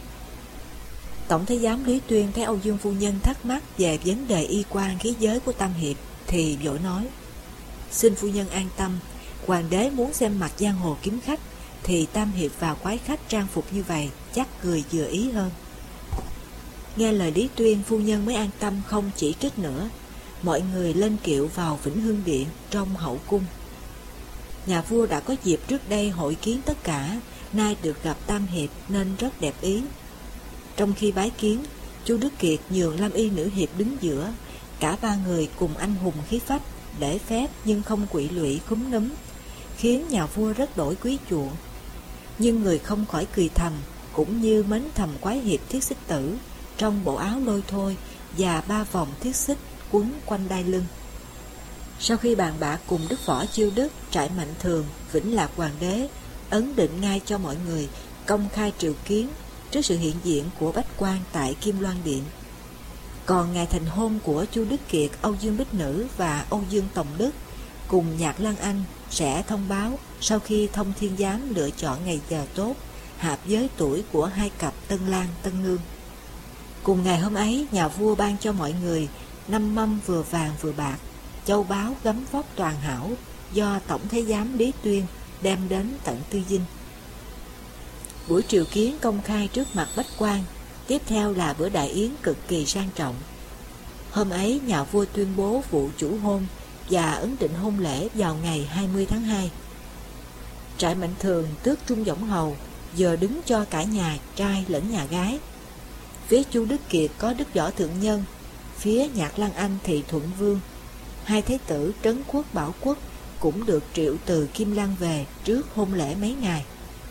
Tổng Thái giám Lý Tuyên thấy Âu Dương phu nhân thắc mắc về vấn đề y quan khí giới của Tam Hiệp thì vội nói: "Xin phu nhân an tâm, hoàng đế muốn xem mặt giang hồ kiếm khách thì Tam Hiệp vào quái khách trang phục như vậy chắc người vừa ý hơn." Nghe lời Lý Tuyên, phu nhân mới an tâm không chỉ trích nữa. Mọi người lên kiệu vào Vĩnh Hưng Điện trong hậu cung. Nhà vua đã có dịp trước đây hội kiến tất cả, nay được gặp Tam Hiệp nên rất đẹp ý. Trong khi bái kiến, Chu Đức Kiệt nhường Lâm Y nữ hiệp đứng giữa, cả 3 người cùng anh hùng khí phách, lễ phép nhưng không quỵ lụy khúm núm, khiến nhà vua rất đổi quý chuộng. Nhưng người không khỏi cười thầm, cũng như mến thầm quái hiệp Thiết Xích Tử trong bộ áo lôi thôi và 3 vòng thiết xích quấn quanh đai lưng. Sau khi bàn bạc cùng Đức Võ Chiêu Đức, Trại Mạnh Thường, Vĩnh Lạc Hoàng đế ấn định ngay cho mọi người công khai triệu kiến trước sự hiện diện của Bách Quan tại Kim Loan Điện. Còn ngày thành hôn của Chu Đức Kiệt, Âu Dương Bích Nữ và Âu Dương Tòng Đức cùng Nhạc Lan Anh sẽ thông báo sau khi Thông Thiên Giám lựa chọn ngày giờ tốt, hạp giới tuổi của hai cặp Tân Lang Tân Nương. Cùng ngày hôm ấy, nhà vua ban cho mọi người 5 mâm vừa vàng vừa bạc, châu báu gấm vóc toàn hảo do Tổng Thái Giám Lý Tuyên đem đến tận Tư Dinh. Buổi triều kiến công khai trước mặt bách quan, tiếp theo là bữa đại yến cực kỳ sang trọng. Hôm ấy, nhà vua tuyên bố vụ chủ hôn và ấn định hôn lễ vào ngày 20 tháng 2. Trại Mạnh Thường tước Trung Võng Hầu giờ đứng cho cả nhà trai lẫn nhà gái. Phía Chu Đức Kiệt có Đức Võ Thượng Nhân, phía Nhạc Lan Anh thì Thuận Vương. Hai thái tử Trấn Quốc, Bảo Quốc cũng được triệu từ Kim Lan về trước hôn lễ mấy ngày.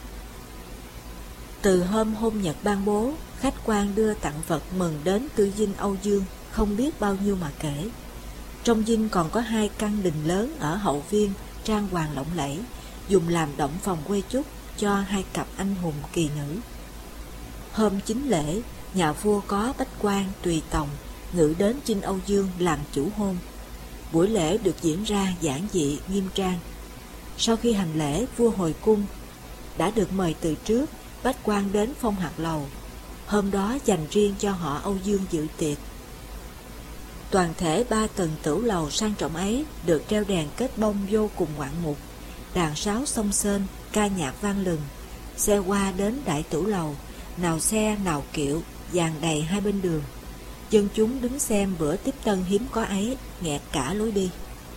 Từ hôm hôn nhật ban bố, khách quan đưa tặng vật mừng đến Tư Dinh Âu Dương không biết bao nhiêu mà kể. Trong dinh còn có 2 căn đình lớn ở hậu viên trang hoàng lộng lẫy, dùng làm động phòng quê chúc cho 2 cặp anh hùng kỳ nữ. Hôm chính lễ, nhà vua có bách quan tùy tòng ngự đến Dinh Âu Dương làm chủ hôn. Buổi lễ được diễn ra giản dị nghiêm trang. Sau khi hành lễ, vua hồi cung. Đã được mời từ trước, bách quan đến phong hạt lầu. Hôm đó dành riêng cho họ Âu Dương dự tiệc. Toàn thể 3 tầng tửu lầu sang trọng ấy được treo đèn kết bông vô cùng ngoạn mục, đàn sáo xông xên, ca nhạc vang lừng. Xe qua đến đại tửu lầu, nào xe nào kiệu, dàn đầy hai bên đường. Dân chúng đứng xem bữa tiếp tân hiếm có ấy, nghẹt cả lối đi.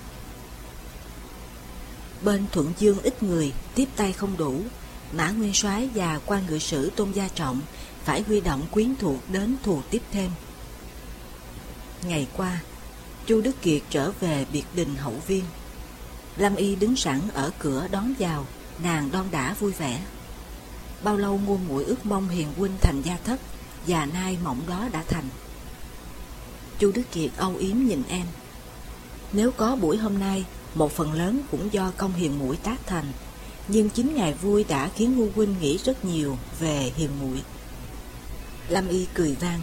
Bên Thuận Dương ít người, tiếp tay không đủ. Mã Nguyên Soái và quan ngự sử Tôn Gia Trọng phải huy động quyến thuộc đến thù tiếp thêm. Ngày qua, Chu Đức Kiệt trở về biệt đình hậu viên. Lâm Y đứng sẵn ở cửa đón vào, nàng đon đả vui vẻ. Bao lâu Ngô Muội ước mong hiền huynh thành gia thất, và nay mộng đó đã thành. Chu Đức Kiệt âu yếm nhìn em. Nếu có buổi hôm nay, một phần lớn cũng do công hiền muội tác thành, nhưng chính ngày vui đã khiến Ngô huynh nghĩ rất nhiều về hiền muội. Lâm Y cười vang.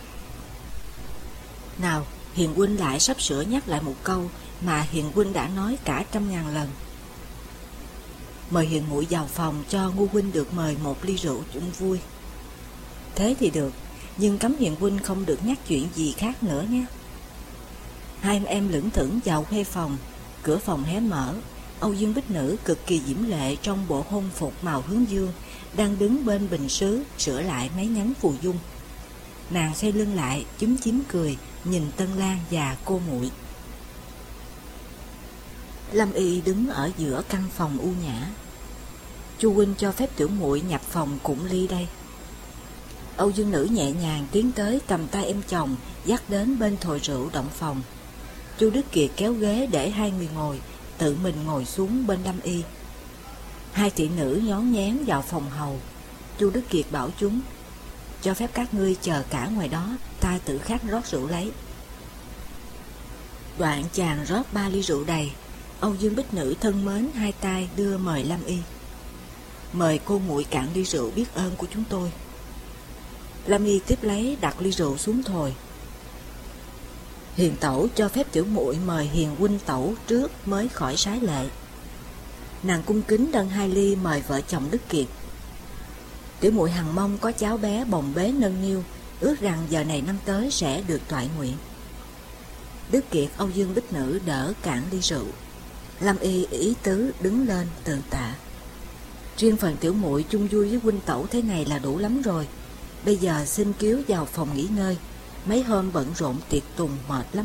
Nào, hiền huynh lại sắp sửa nhắc lại một câu mà hiền huynh đã nói cả 100.000 lần. Mời hiền muội vào phòng cho Ngô huynh được mời một ly rượu chung vui. Thế thì được, nhưng cấm hiền huynh không được nhắc chuyện gì khác nữa nhé. Hai anh em lững thững vào khuê phòng, cửa phòng hé mở. Âu Dương Bích Nữ cực kỳ diễm lệ trong bộ hôn phục màu hướng dương, đang đứng bên bình sứ sửa lại mấy nhánh phù dung. Nàng xoay lưng lại, chúm chím cười, nhìn Tân Lang và cô muội. Lâm Y đứng ở giữa căn phòng u nhã. Chu huynh cho phép tiểu muội nhập phòng cụng ly đây. Âu Dương Nữ nhẹ nhàng tiến tới cầm tay em chồng, dắt đến bên thồi rượu động phòng. Chu Đức Kiệt kéo ghế để hai người ngồi, tự mình ngồi xuống bên Lâm Y. Hai thị nữ nhón nhén vào phòng hầu. Chu Đức Kiệt bảo chúng: cho phép các ngươi chờ cả ngoài đó, ta tự khát rót rượu lấy. Đoạn chàng rót 3 ly rượu đầy. Âu Dương Bích Nữ thân mến hai tay đưa mời Lâm Y. Mời cô muội cạn ly rượu biết ơn của chúng tôi. Lâm Y tiếp lấy đặt ly rượu xuống thồi. Hiền tẩu cho phép tiểu muội mời hiền huynh tẩu trước mới khỏi sái lệ. Nàng cung kính nâng 2 ly mời vợ chồng Đức Kiệt. Tiểu muội hằng mong có cháu bé bồng bế nâng niu, ước rằng giờ này năm tới sẽ được toại nguyện. Đức Kiệt, Âu Dương Bích Nữ đỡ cạn ly rượu. Lâm Y ý tứ đứng lên từ tạ. Riêng phần tiểu muội chung vui với huynh tẩu thế này là đủ lắm rồi. Bây giờ xin cứu vào phòng nghỉ ngơi, mấy hôm bận rộn tiệc tùng mệt lắm.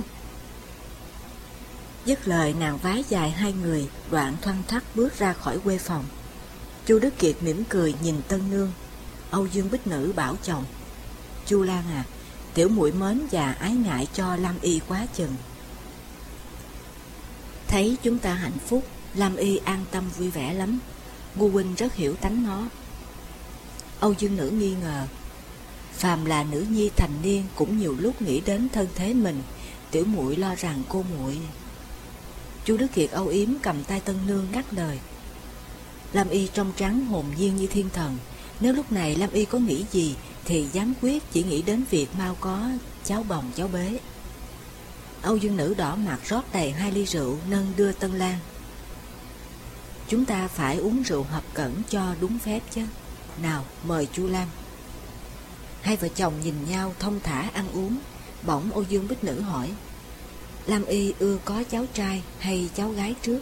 Dứt lời nàng vái dài 2 người, đoạn thoăn thoắt bước ra khỏi quê phòng. Chu Đức Kiệt mỉm cười nhìn Tân Nương. Âu Dương Bích Nữ bảo chồng: Chu Lan à, tiểu muội mến và ái ngại cho Lâm Y quá chừng. Thấy chúng ta hạnh phúc, Lam Y an tâm vui vẻ lắm. Ngu huynh rất hiểu tánh nó. Âu Dương Nữ nghi ngờ. Phàm là nữ nhi thành niên cũng nhiều lúc nghĩ đến thân thế mình. Tiểu muội lo rằng cô muội. Chu Đức Kiệt âu yếm cầm tay tân nương ngắt lời. Lam Y trong trắng hồn nhiên như thiên thần. Nếu lúc này Lam Y có nghĩ gì thì giám quyết chỉ nghĩ đến việc mau có cháu bồng cháu bế. Âu Dương Nữ đỏ mặt rót đầy 2 ly rượu nâng đưa Tân Lan. Chúng ta phải uống rượu hợp cẩn cho đúng phép chứ. Nào mời Chu Lam. Hai vợ chồng nhìn nhau thông thả ăn uống. Bỗng Âu Dương Bích Nữ hỏi, Lam Y ưa có cháu trai hay cháu gái trước?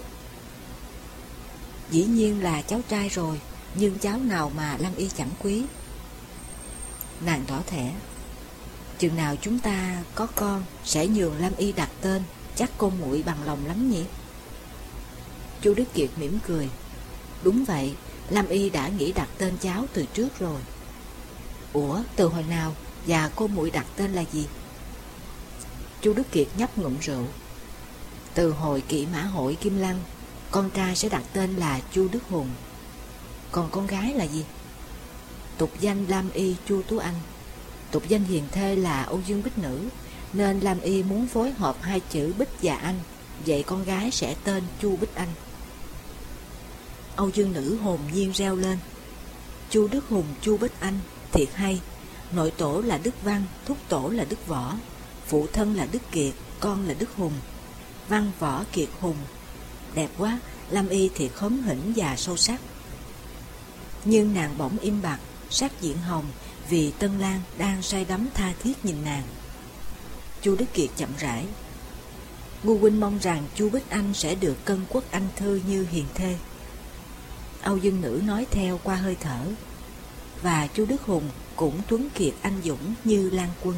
Dĩ nhiên là cháu trai rồi, nhưng cháu nào mà Lam Y chẳng quý. Nàng tỏ thẻ. Chừng nào chúng ta có con sẽ nhường Lam Y đặt tên, chắc cô muội bằng lòng lắm nhỉ? Chu Đức Kiệt mỉm cười. Đúng vậy, Lam Y đã nghĩ đặt tên cháu từ trước rồi. Ủa, từ hồi nào và cô muội đặt tên là gì? Chu Đức Kiệt nhấp ngụm rượu. Từ hồi kỵ mã hội Kim Lăng, con trai sẽ đặt tên là Chu Đức Hùng. Còn con gái là gì? Tục danh Lam Y Chu Tú Anh. Tục danh hiền thê là Âu Dương Bích Nữ, nên Lam Y muốn phối hợp 2 chữ Bích và Anh, vậy con gái sẽ tên Chu Bích Anh. Âu Dương Nữ hồn nhiên reo lên. Chu Đức Hùng Chu Bích Anh, thiệt hay. Nội tổ là Đức Văn, thúc tổ là Đức Võ, phụ thân là Đức Kiệt, con là Đức Hùng. Văn Võ Kiệt Hùng. Đẹp quá. Lam Y thiệt hóm hỉnh và sâu sắc. Nhưng nàng bỗng im bặt, sắc diện hồng, vì Tân Lan đang say đắm tha thiết nhìn nàng. Chu Đức Kiệt chậm rãi. Ngu huynh mong rằng Chu Bích Anh sẽ được cân quốc anh thư như hiền thê. Âu Dương Nữ nói theo qua hơi thở. Và Chu Đức Hùng cũng tuấn kiệt anh dũng như Lan Quân.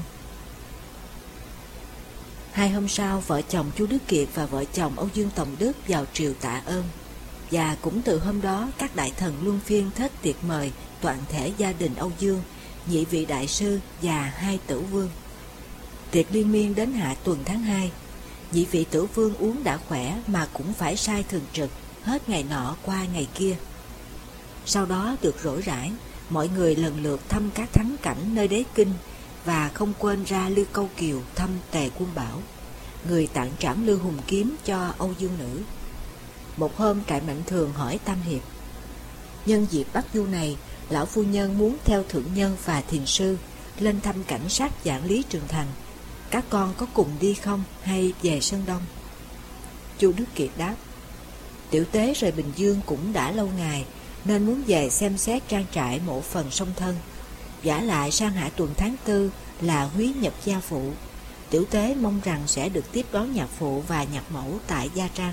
2 hôm sau, vợ chồng Chu Đức Kiệt và vợ chồng Âu Dương Tòng Đức vào triều tạ ơn. Và cũng từ hôm đó, các đại thần luân phiên thết tiệc mời toàn thể gia đình Âu Dương, nhị vị đại sư và 2 tửu vương. Tiệc liên miên đến hạ tuần tháng 2. Nhị vị tửu vương uống đã khỏe mà cũng phải sai thường trực, hết ngày nọ qua ngày kia. Sau đó được rỗi rãi, mọi người lần lượt thăm các thắng cảnh nơi đế kinh và không quên ra Lư Câu Kiều thăm Tề Quân Bảo, người tặng trảm Lư Hùng kiếm cho Âu Dương Nữ. Một hôm Trại Mạnh Thường hỏi Tam Hiệp, nhân dịp Bắc Du này, lão phu nhân muốn theo thượng nhân và thiền sư lên thăm cảnh sát Vạn Lý Trường Thành, các con có cùng đi không hay về Sơn Đông? Chu Đức Kiệt đáp, tiểu tế rời Bình Dương cũng đã lâu ngày, nên muốn về xem xét trang trại mộ phần song thân. Vả lại sang hạ tuần tháng 4 là húy nhật gia phụ, tiểu tế mong rằng sẽ được tiếp đón nhạc phụ và nhạc mẫu tại gia trang.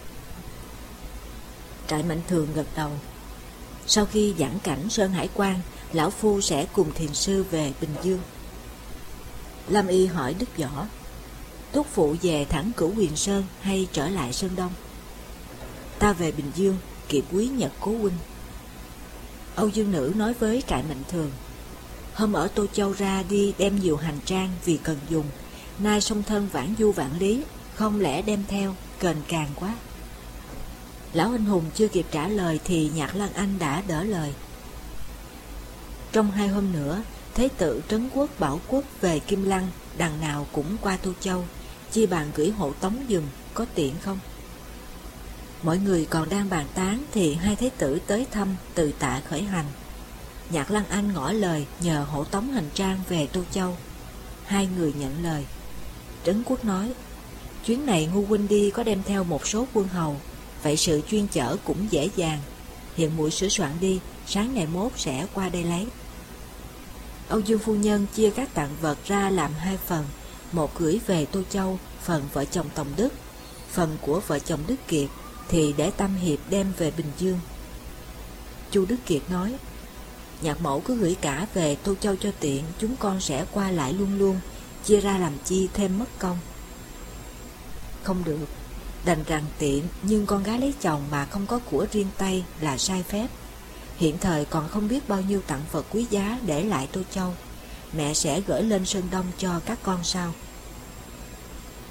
Trại Mạnh Thường gật đầu. Sau khi giảng cảnh Sơn Hải Quan, lão phu sẽ cùng thiền sư về Bình Dương. Lâm Y hỏi Đức Võ, thúc phụ về thẳng Cửu Huyền Sơn hay trở lại Sơn Đông? Ta về Bình Dương kịp quý nhật cố huynh. Âu Dương Nữ nói với Trại Mạnh Thường, hôm ở Tô Châu ra đi đem nhiều hành trang vì cần dùng, nay song thân vãn du vạn lý, không lẽ đem theo, kềnh càng quá. Lão anh hùng chưa kịp trả lời thì Nhạc Lan Anh đã đỡ lời. Trong 2 hôm nữa, Thế tự Trấn Quốc Bảo Quốc về Kim Lăng, đằng nào cũng qua Tô Châu, chi bằng gửi hộ tống giùm, có tiện không? Mọi người còn đang bàn tán thì 2 thế tử tới thăm từ tạ khởi hành. Nhạc Lan Anh ngỏ lời nhờ hộ tống hành trang về Tô Châu. 2 người nhận lời. Trấn Quốc nói, chuyến này Ngu huynh đi có đem theo một số quân hầu, vậy sự chuyên chở cũng dễ dàng. Hiện muội sửa soạn đi, sáng ngày mốt sẽ qua đây lấy. Âu Dương phu nhân chia các tặng vật ra làm 2 phần, một gửi về Tô Châu, phần vợ chồng Tòng Đức, phần của vợ chồng Đức Kiệt thì để Tam Hiệp đem về Bình Dương. Chu Đức Kiệt nói, nhạc mẫu cứ gửi cả về Tô Châu cho tiện, chúng con sẽ qua lại luôn luôn, chia ra làm chi thêm mất công. Không được, đành rằng tiện, nhưng con gái lấy chồng mà không có của riêng tay là sai phép. Hiện thời còn không biết bao nhiêu tặng vật quý giá để lại Tô Châu, mẹ sẽ gửi lên Sơn Đông cho các con sau.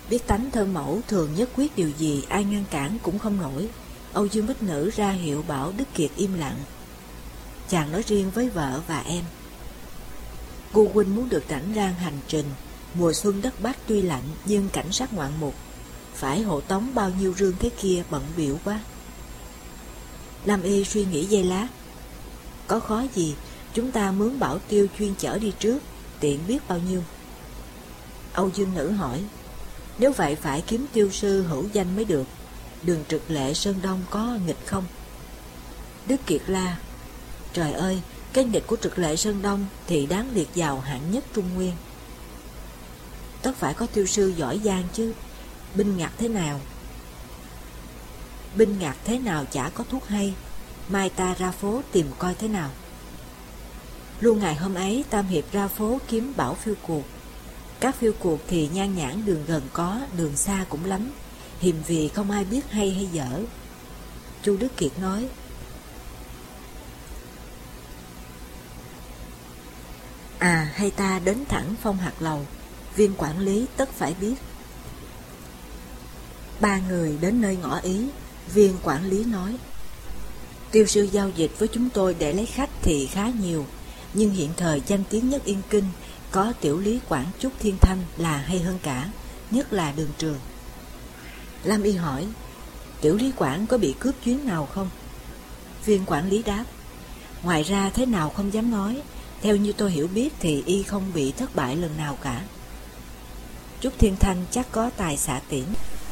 Biết tánh thân mẫu thường nhất quyết điều gì ai ngăn cản cũng không nổi. Âu Dương Bích Nữ ra hiệu bảo Đức Kiệt im lặng. Chàng nói riêng với vợ và em. Cô huynh muốn được rảnh rang hành trình. Mùa xuân đất Bắc tuy lạnh nhưng cảnh sắc ngoạn mục, phải hộ tống bao nhiêu rương cái kia bận bịu quá. Lam Y suy nghĩ giây lát. Có khó gì, chúng ta mướn bảo tiêu chuyên chở đi trước, tiện biết bao nhiêu. Âu Dương Nữ hỏi. Nếu vậy phải kiếm tiêu sư hữu danh mới được. Đường Trực Lệ Sơn Đông có nghịch không? Đức Kiệt la. Trời ơi, cái nghịch của Trực Lệ Sơn Đông thì đáng liệt vào hạng nhất Trung Nguyên. Tất phải có tiêu sư giỏi giang chứ. Binh ngặt thế nào? Binh ngặt thế nào chả có thuốc hay. Mai ta ra phố tìm coi thế nào. Luôn ngày hôm ấy Tam Hiệp ra phố kiếm bảo phiêu cuộc. Các phiêu cuộc thì nhan nhãn đường gần có, đường xa cũng lắm. Hiềm vì không ai biết hay hay dở. Chu Đức Kiệt nói. À, hay ta đến thẳng Phong Hạt Lầu, viên quản lý tất phải biết. Ba người đến nơi ngõ ý. Viên quản lý nói. Tiêu sư giao dịch với chúng tôi để lấy khách thì khá nhiều, nhưng hiện thời danh tiếng nhất Yên Kinh có tiểu lý quản Trúc Thiên Thanh là hay hơn cả, nhất là Đường Trường. Lam Y hỏi. Tiểu lý quản có bị cướp chuyến nào không? Viên quản lý đáp. Ngoài ra thế nào không dám nói. Theo như tôi hiểu biết thì y không bị thất bại lần nào cả. Trúc Thiên Thanh chắc có tài xạ tiễn.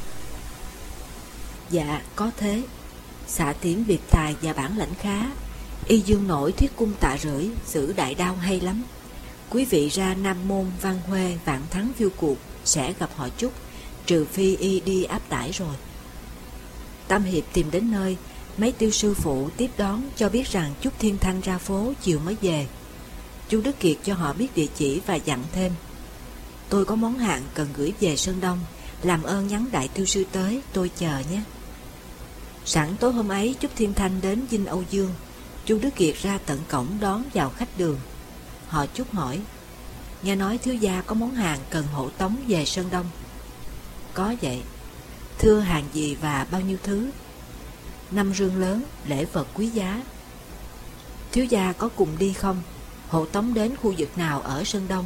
Dạ, có thế. Xạ tiễn biệt tài và bản lãnh khá. Y Dương nổi thuyết cung tạ rưỡi, sử đại đao hay lắm. Quý vị ra Nam Môn, Văn Huê, Vạn Thắng phiêu cuộc sẽ gặp họ Trúc, trừ phi y đi áp tải rồi. Tam Hiệp tìm đến nơi, mấy tiêu sư phụ tiếp đón cho biết rằng Trúc Thiên Thanh ra phố chiều mới về. Chu Đức Kiệt cho họ biết địa chỉ và dặn thêm. Tôi có món hàng cần gửi về Sơn Đông, làm ơn nhắn đại tiêu sư tới, tôi chờ nhé. Sẵn tối hôm ấy Trúc Thiên Thanh đến dinh Âu Dương. Chu Đức Kiệt ra tận cổng đón vào khách đường. Họ Trúc hỏi. Nghe nói thiếu gia có món hàng cần hộ tống về Sơn Đông. Có vậy. Thưa hàng gì và bao nhiêu thứ? 5 rương lớn, lễ vật quý giá. Thiếu gia có cùng đi không? Hộ tống đến khu vực nào ở Sơn Đông?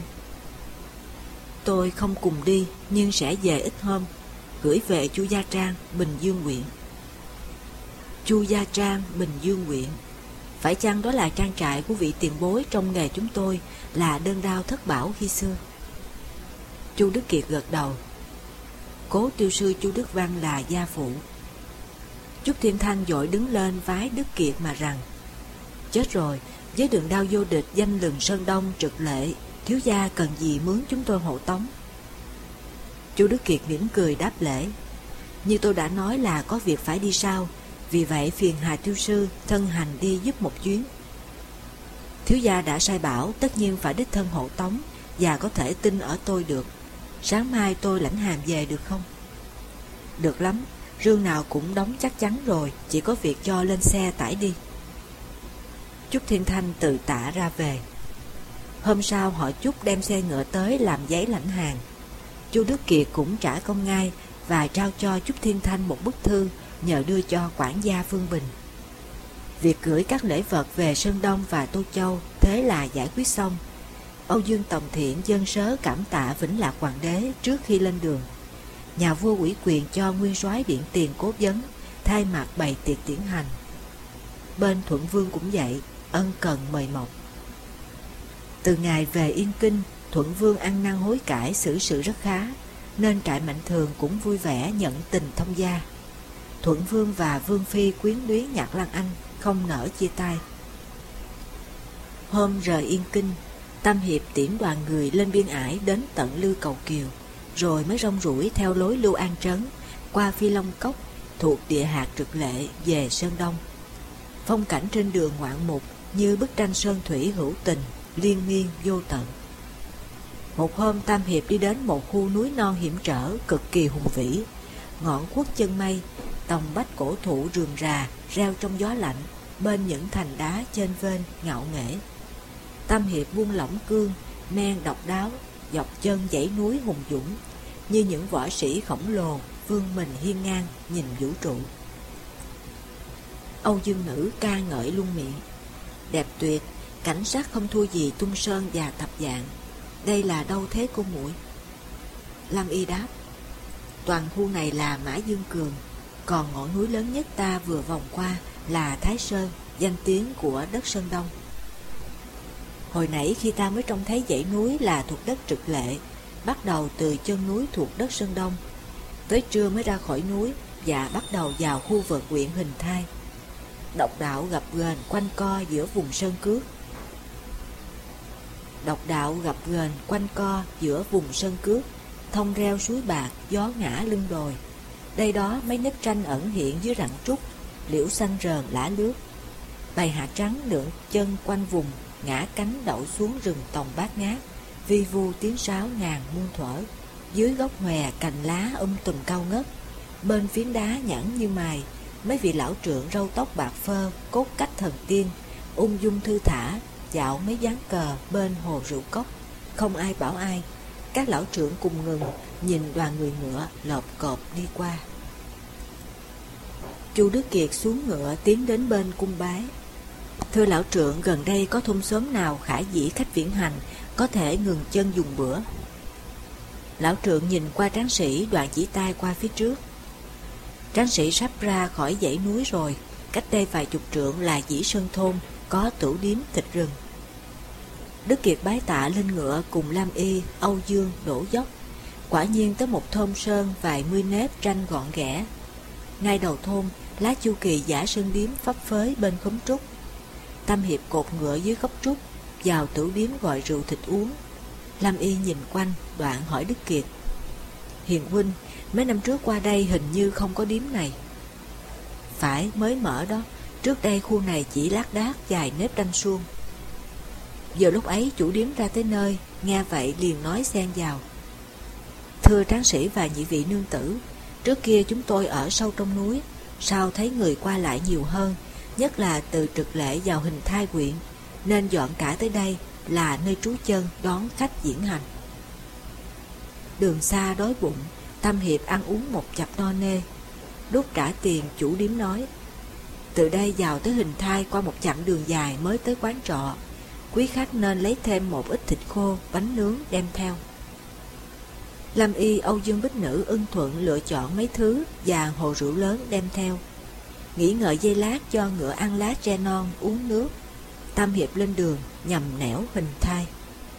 Tôi không cùng đi, nhưng sẽ về ít hôm, gửi về Chu Gia Trang, Bình Dương huyện. Chu Gia Trang, Bình Dương huyện. Phải chăng đó là trang trại của vị tiền bối trong nghề chúng tôi, là đơn đao thất bảo khi xưa? Chu Đức Kiệt gật đầu. Cố tiêu sư Chu Đức Văn là gia phụ. Trúc Thiên Thanh vội đứng lên vái Đức Kiệt mà rằng. Chết rồi, với đường đao vô địch danh lừng Sơn Đông Trực Lệ, thiếu gia cần gì mướn chúng tôi hộ tống? Chu Đức Kiệt mỉm cười đáp lễ. Như tôi đã nói là có việc phải đi sau, vì vậy phiền Hà tiêu sư thân hành đi giúp một chuyến. Thiếu gia đã sai bảo, tất nhiên phải đích thân hộ tống, và có thể tin ở tôi được. Sáng mai tôi lãnh hàng về được không? Được lắm, rương nào cũng đóng chắc chắn rồi, chỉ có việc cho lên xe tải đi. Trúc Thiên Thanh từ tạ ra về. Hôm sau họ Trúc đem xe ngựa tới làm giấy lãnh hàng. Chu Đức Kiệt cũng trả công ngay và trao cho Trúc Thiên Thanh một bức thư nhờ đưa cho quản gia Phương Bình. Việc gửi các lễ vật về Sơn Đông và Tô Châu thế là giải quyết xong. Âu Dương Tòng Thiện dâng sớ cảm tạ Vĩnh Lạc Hoàng đế trước khi lên đường. Nhà vua ủy quyền cho nguyên soái Điện Tiền Cố Vấn thay mặt bày tiệc tiễn hành. Bên Thuận Vương cũng vậy, ân cần mời mọc. Từ ngày về Yên Kinh, Thuận Vương ăn năn hối cải, xử sự rất khá, nên trại Mạnh Thường cũng vui vẻ nhận tình thông gia. Thuận Vương và Vương Phi quyến luyến Nhạc Lan Anh, không nỡ chia tay. Hôm rời Yên Kinh, Tam Hiệp tiễn đoàn người lên biên ải đến tận Lư Cầu Kiều, rồi mới rong ruổi theo lối Lưu An Trấn, qua Phi Long Cốc, thuộc địa hạt Trực Lệ về Sơn Đông. Phong cảnh trên đường ngoạn mục như bức tranh sơn thủy hữu tình, liên miên vô tận. Một hôm Tam Hiệp đi đến một khu núi non hiểm trở cực kỳ hùng vĩ, ngọn quất chân mây, tòng bách cổ thụ rườm rà reo trong gió lạnh, bên những thành đá chênh vênh ngạo nghễ. Tam Hiệp buông lỏng cương, men độc đáo, dọc chân dãy núi hùng dũng, như những võ sĩ khổng lồ vươn mình hiên ngang nhìn vũ trụ. Âu Dương Nữ ca ngợi luôn miệng: đẹp tuyệt, cảnh sắc không thua gì Tung Sơn và Thập Vạn. Đây là đâu thế cô muội? Lam Y đáp: toàn khu này là Mã Dương Cường, còn ngọn núi lớn nhất ta vừa vòng qua là Thái Sơn, danh tiếng của đất Sơn Đông. Hồi nãy khi ta mới trông thấy dãy núi là thuộc đất Trực Lệ, bắt đầu từ chân núi thuộc đất Sơn Đông, tới trưa mới ra khỏi núi và bắt đầu vào khu vực huyện Huỳnh Thai. Độc đạo gập ghềnh quanh co giữa vùng sơn cước. Thông reo suối bạc, gió ngã lưng đồi. Đây đó mấy nếp tranh ẩn hiện dưới rặng trúc, liễu xanh rờn lả lướt. Bầy hạ trắng lượn chân quanh vùng, ngã cánh đậu xuống rừng tòng bát ngát, vi vu tiếng sáo ngàn muôn thuở. Dưới gốc hòe cành lá tùm cao ngất, bên phiến đá nhẵn như mài, mấy vị lão trượng râu tóc bạc phơ, cốt cách thần tiên, ung dung thư thả, dạo mấy ván cờ bên hồ rượu cốc. Không ai bảo ai, các lão trượng cùng ngừng, nhìn đoàn người ngựa lộp cộp đi qua. Chu Đức Kiệt xuống ngựa tiến đến bên cung bái: thưa lão trượng, gần đây có thôn xóm nào khả dĩ khách viễn hành có thể ngừng chân dùng bữa? Lão trượng nhìn qua tráng sĩ, đoạn chỉ tay qua phía trước. Tráng sĩ sắp ra khỏi dãy núi rồi, cách đây vài chục trượng là Dĩ Sơn thôn, có tửu điếm thịt rừng. Đức Kiệt bái tạ lên ngựa cùng Lam Y, Âu Dương đổ dốc. Quả nhiên tới một thôn sơn vài mươi nếp tranh gọn ghẽ. Ngay đầu thôn, lá chu kỳ giả sơn điếm phấp phới bên khóm trúc. Tam Hiệp cột ngựa dưới gốc trúc, vào tửu điếm gọi rượu thịt uống. Lam Y nhìn quanh, đoạn hỏi Đức Kiệt: hiền huynh, mấy năm trước qua đây hình như không có điếm này. Phải, mới mở đó. Trước đây khu này chỉ lác đác vài nếp tranh suông. Giờ lúc ấy chủ điếm ra tới nơi, nghe vậy liền nói xen vào: thưa tráng sĩ và nhị vị nương tử, trước kia chúng tôi ở sâu trong núi, sau thấy người qua lại nhiều hơn, nhất là từ Trực Lệ vào Huỳnh Thai huyện, nên dọn cả tới đây là nơi trú chân đón khách diễn hành. Đường xa đói bụng, Tam Hiệp ăn uống một chập no nê. Lúc trả tiền, chủ điếm nói: từ đây vào tới Huỳnh Thai qua một chặng đường dài mới tới quán trọ, quý khách nên lấy thêm một ít thịt khô, bánh nướng đem theo. Lam Y, Âu Dương Bích Nữ ưng thuận lựa chọn mấy thứ và hồ rượu lớn đem theo. Nghỉ ngợi giây lát cho ngựa ăn lá tre non uống nước, Tam Hiệp lên đường nhằm nẻo Huỳnh Thai.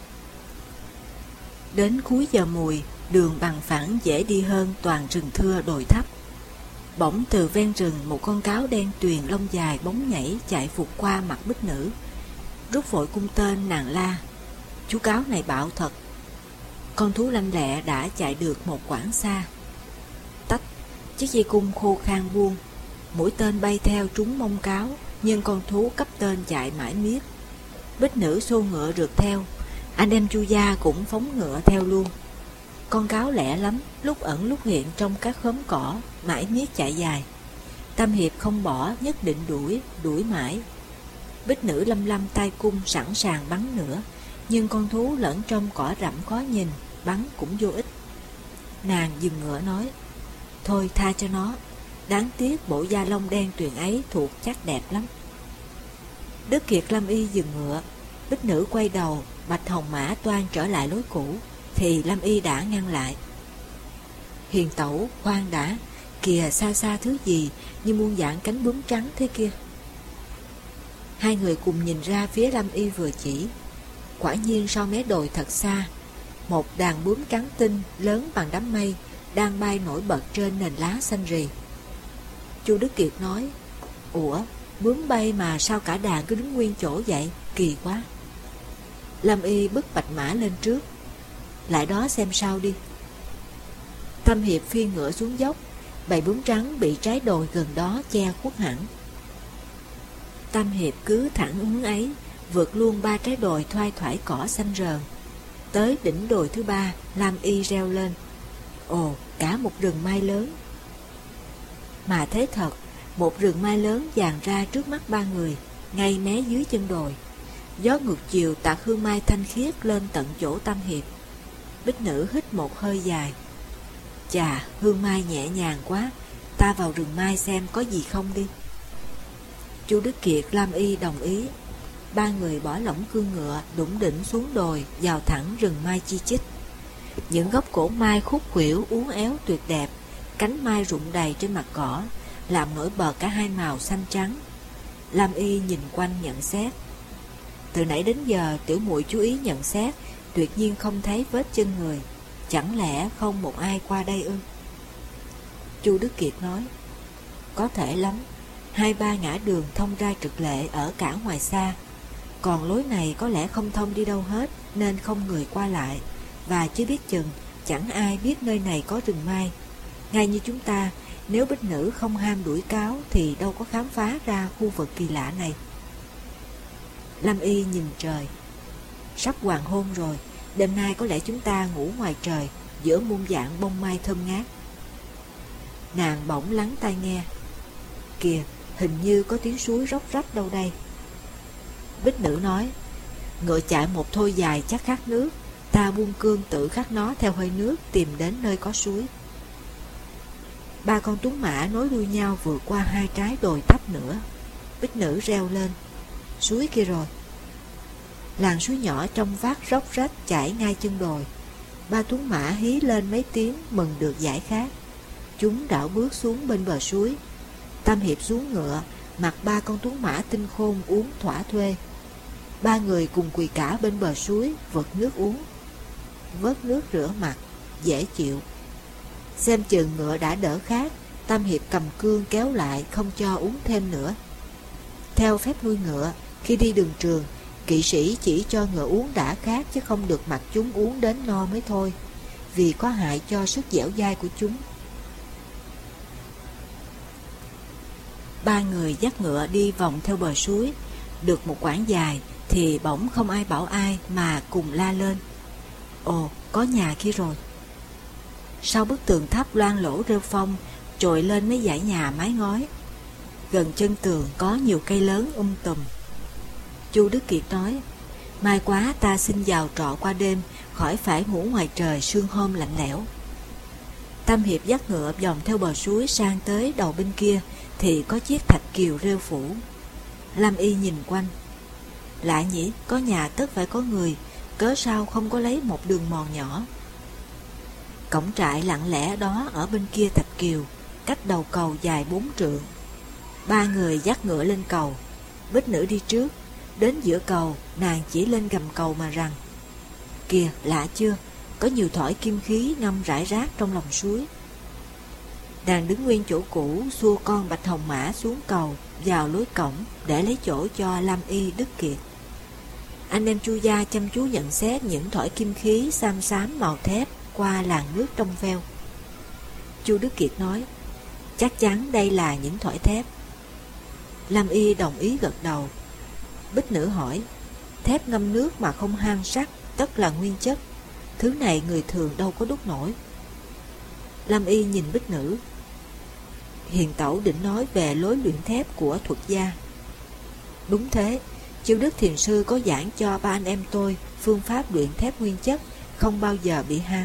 Đến cuối giờ mùi, đường bằng phẳng dễ đi hơn, toàn rừng thưa đồi thấp. Bỗng từ ven rừng một con cáo đen tuyền lông dài bóng nhảy chạy vụt qua mặt Bích Nữ. Rút vội cung tên, nàng la: chú cáo này bạo thật. Con thú lanh lẹ đã chạy được một quãng xa. Tách, chiếc dây cung khô khan buông, mũi tên bay theo trúng mông cáo, nhưng con thú cấp tên chạy mãi miết. Bích Nữ xô ngựa rượt theo, anh em Chu gia cũng phóng ngựa theo luôn. Con cáo lẻ lắm, lúc ẩn lúc hiện trong các khóm cỏ, mãi miết chạy dài. Tam Hiệp không bỏ, nhất định đuổi mãi. Bích Nữ lâm lâm tay cung sẵn sàng bắn nữa, nhưng con thú lẫn trong cỏ rậm khó nhìn, bắn cũng vô ích. Nàng dừng ngựa nói: thôi tha cho nó, đáng tiếc bộ da lông đen tuyền ấy thuộc chắc đẹp lắm. Đức Kiệt Lam Y dừng ngựa. Bích Nữ quay đầu, bạch hồng mã toan trở lại lối cũ, thì Lam Y đã ngăn lại: hiền tẩu, khoan đã, kìa xa xa thứ gì như muôn vạn cánh bướm trắng thế kia. Hai người cùng nhìn ra phía Lam Y vừa chỉ. Quả nhiên sau mé đồi thật xa, một đàn bướm trắng tinh lớn bằng đám mây đang bay nổi bật trên nền lá xanh rì. Chu Đức Kiệt nói: ủa, bướm bay mà sao cả đàn cứ đứng nguyên chỗ vậy, kỳ quá. Lam Y bức bạch mã lên trước: lại đó xem sao đi. Tam Hiệp phi ngựa xuống dốc, bầy bướm trắng bị trái đồi gần đó che khuất hẳn. Tam Hiệp cứ thẳng hướng ấy, vượt luôn 3 trái đồi thoai thoải cỏ xanh rờn. Tới đỉnh đồi thứ 3, Lam Y reo lên: ồ, cả một rừng mai lớn. Mà thế thật, một rừng mai lớn dàn ra trước mắt ba người, ngay mé dưới chân đồi. Gió ngược chiều tạt hương mai thanh khiết lên tận chỗ Tam Hiệp. Bích Nữ hít một hơi dài: Chà, hương mai nhẹ nhàng quá, ta vào rừng mai xem có gì không đi. Chu Đức Kiệt, Lam Y đồng ý. Ba người bỏ lỏng cương ngựa, đủng đỉnh xuống đồi, vào thẳng rừng mai chi chít. Những gốc cổ mai khúc khuỷu uốn éo tuyệt đẹp, cánh mai rụng đầy trên mặt cỏ, làm nổi bật cả hai màu xanh trắng. Lam Y nhìn quanh nhận xét. Từ nãy đến giờ tiểu muội chú ý nhận xét, tuyệt nhiên không thấy vết chân người. Chẳng lẽ không một ai qua đây ư? Chu Đức Kiệt nói. Có thể lắm. 2-3 ngã đường thông ra trực lệ ở cả ngoài xa. Còn lối này có lẽ không thông đi đâu hết, nên không người qua lại. Và chưa biết chừng chẳng ai biết nơi này có rừng mai. Ngay như chúng ta, nếu bích nữ không ham đuổi cáo thì đâu có khám phá ra khu vực kỳ lạ này. Lam Y nhìn trời. Sắp hoàng hôn rồi, đêm nay có lẽ chúng ta ngủ ngoài trời, giữa muôn vạn bông mai thơm ngát. Nàng bỗng lắng tai nghe. Kìa, hình như có tiếng suối róc rách đâu đây. Bích nữ nói. Ngựa chạy một thôi dài chắc khát nước, ta buông cương tự khát nó theo hơi nước tìm đến nơi có suối. Ba con tuấn mã nối đuôi nhau vượt qua 2 trái đồi thấp nữa. Bích nữ reo lên. Suối kia rồi. Làn suối nhỏ trong vát róc rách chảy ngay chân đồi. Ba tuấn mã hí lên mấy tiếng mừng được giải khát. Chúng đảo bước xuống bên bờ suối. Tam Hiệp xuống ngựa, mặc ba con tuấn mã tinh khôn uống thỏa thuê. Ba người cùng quỳ cả bên bờ suối vật nước uống. Vớt nước rửa mặt, dễ chịu. Xem chừng ngựa đã đỡ khát, Tam Hiệp cầm cương kéo lại không cho uống thêm nữa. Theo phép nuôi ngựa, khi đi đường trường, kỵ sĩ chỉ cho ngựa uống đã khát chứ không được mặc chúng uống đến no mới thôi, vì có hại cho sức dẻo dai của chúng. Ba người dắt ngựa đi vòng theo bờ suối. Được một quãng dài thì bỗng không ai bảo ai mà cùng la lên. Ồ, có nhà kia rồi. Sau bức tường thấp loang lỗ rêu phong trồi lên mấy dãy nhà mái ngói. Gần chân tường có nhiều cây lớn tùm. Chu Đức Kiệt nói. May quá ta xin vào trọ qua đêm, khỏi phải ngủ ngoài trời sương hôm lạnh lẽo. Tam Hiệp dắt ngựa vòng theo bờ suối sang tới đầu bên kia thì có chiếc thạch kiều rêu phủ. Lam Y nhìn quanh. Lạ nhỉ, có nhà tất phải có người, cớ sao không có lấy một đường mòn nhỏ. Cổng trại lặng lẽ đó ở bên kia thạch kiều, cách đầu cầu dài 4 trượng. Ba người dắt ngựa lên cầu. Bích nữ đi trước. Đến giữa cầu, nàng chỉ lên gầm cầu mà rằng. Kìa, lạ chưa, có nhiều thỏi kim khí ngâm rải rác trong lòng suối. Nàng đứng nguyên chỗ cũ, xua con bạch hồng mã xuống cầu, vào lối cổng để lấy chỗ cho Lam Y, Đức Kiệt. Anh em Chu gia chăm chú nhận xét những thỏi kim khí xám xám màu thép qua làn nước trong veo. Chu Đức Kiệt nói. Chắc chắn đây là những thỏi thép. Lam Y đồng ý gật đầu. Bích nữ hỏi. Thép ngâm nước mà không han sắt, tất là nguyên chất. Thứ này người thường đâu có đúc nổi. Lam Y nhìn Bích nữ. Hiền tẩu định nói về lối luyện thép của thuật gia. Đúng thế, Chiêu Đức Thiền sư có giảng cho ba anh em tôi phương pháp luyện thép nguyên chất, không bao giờ bị han.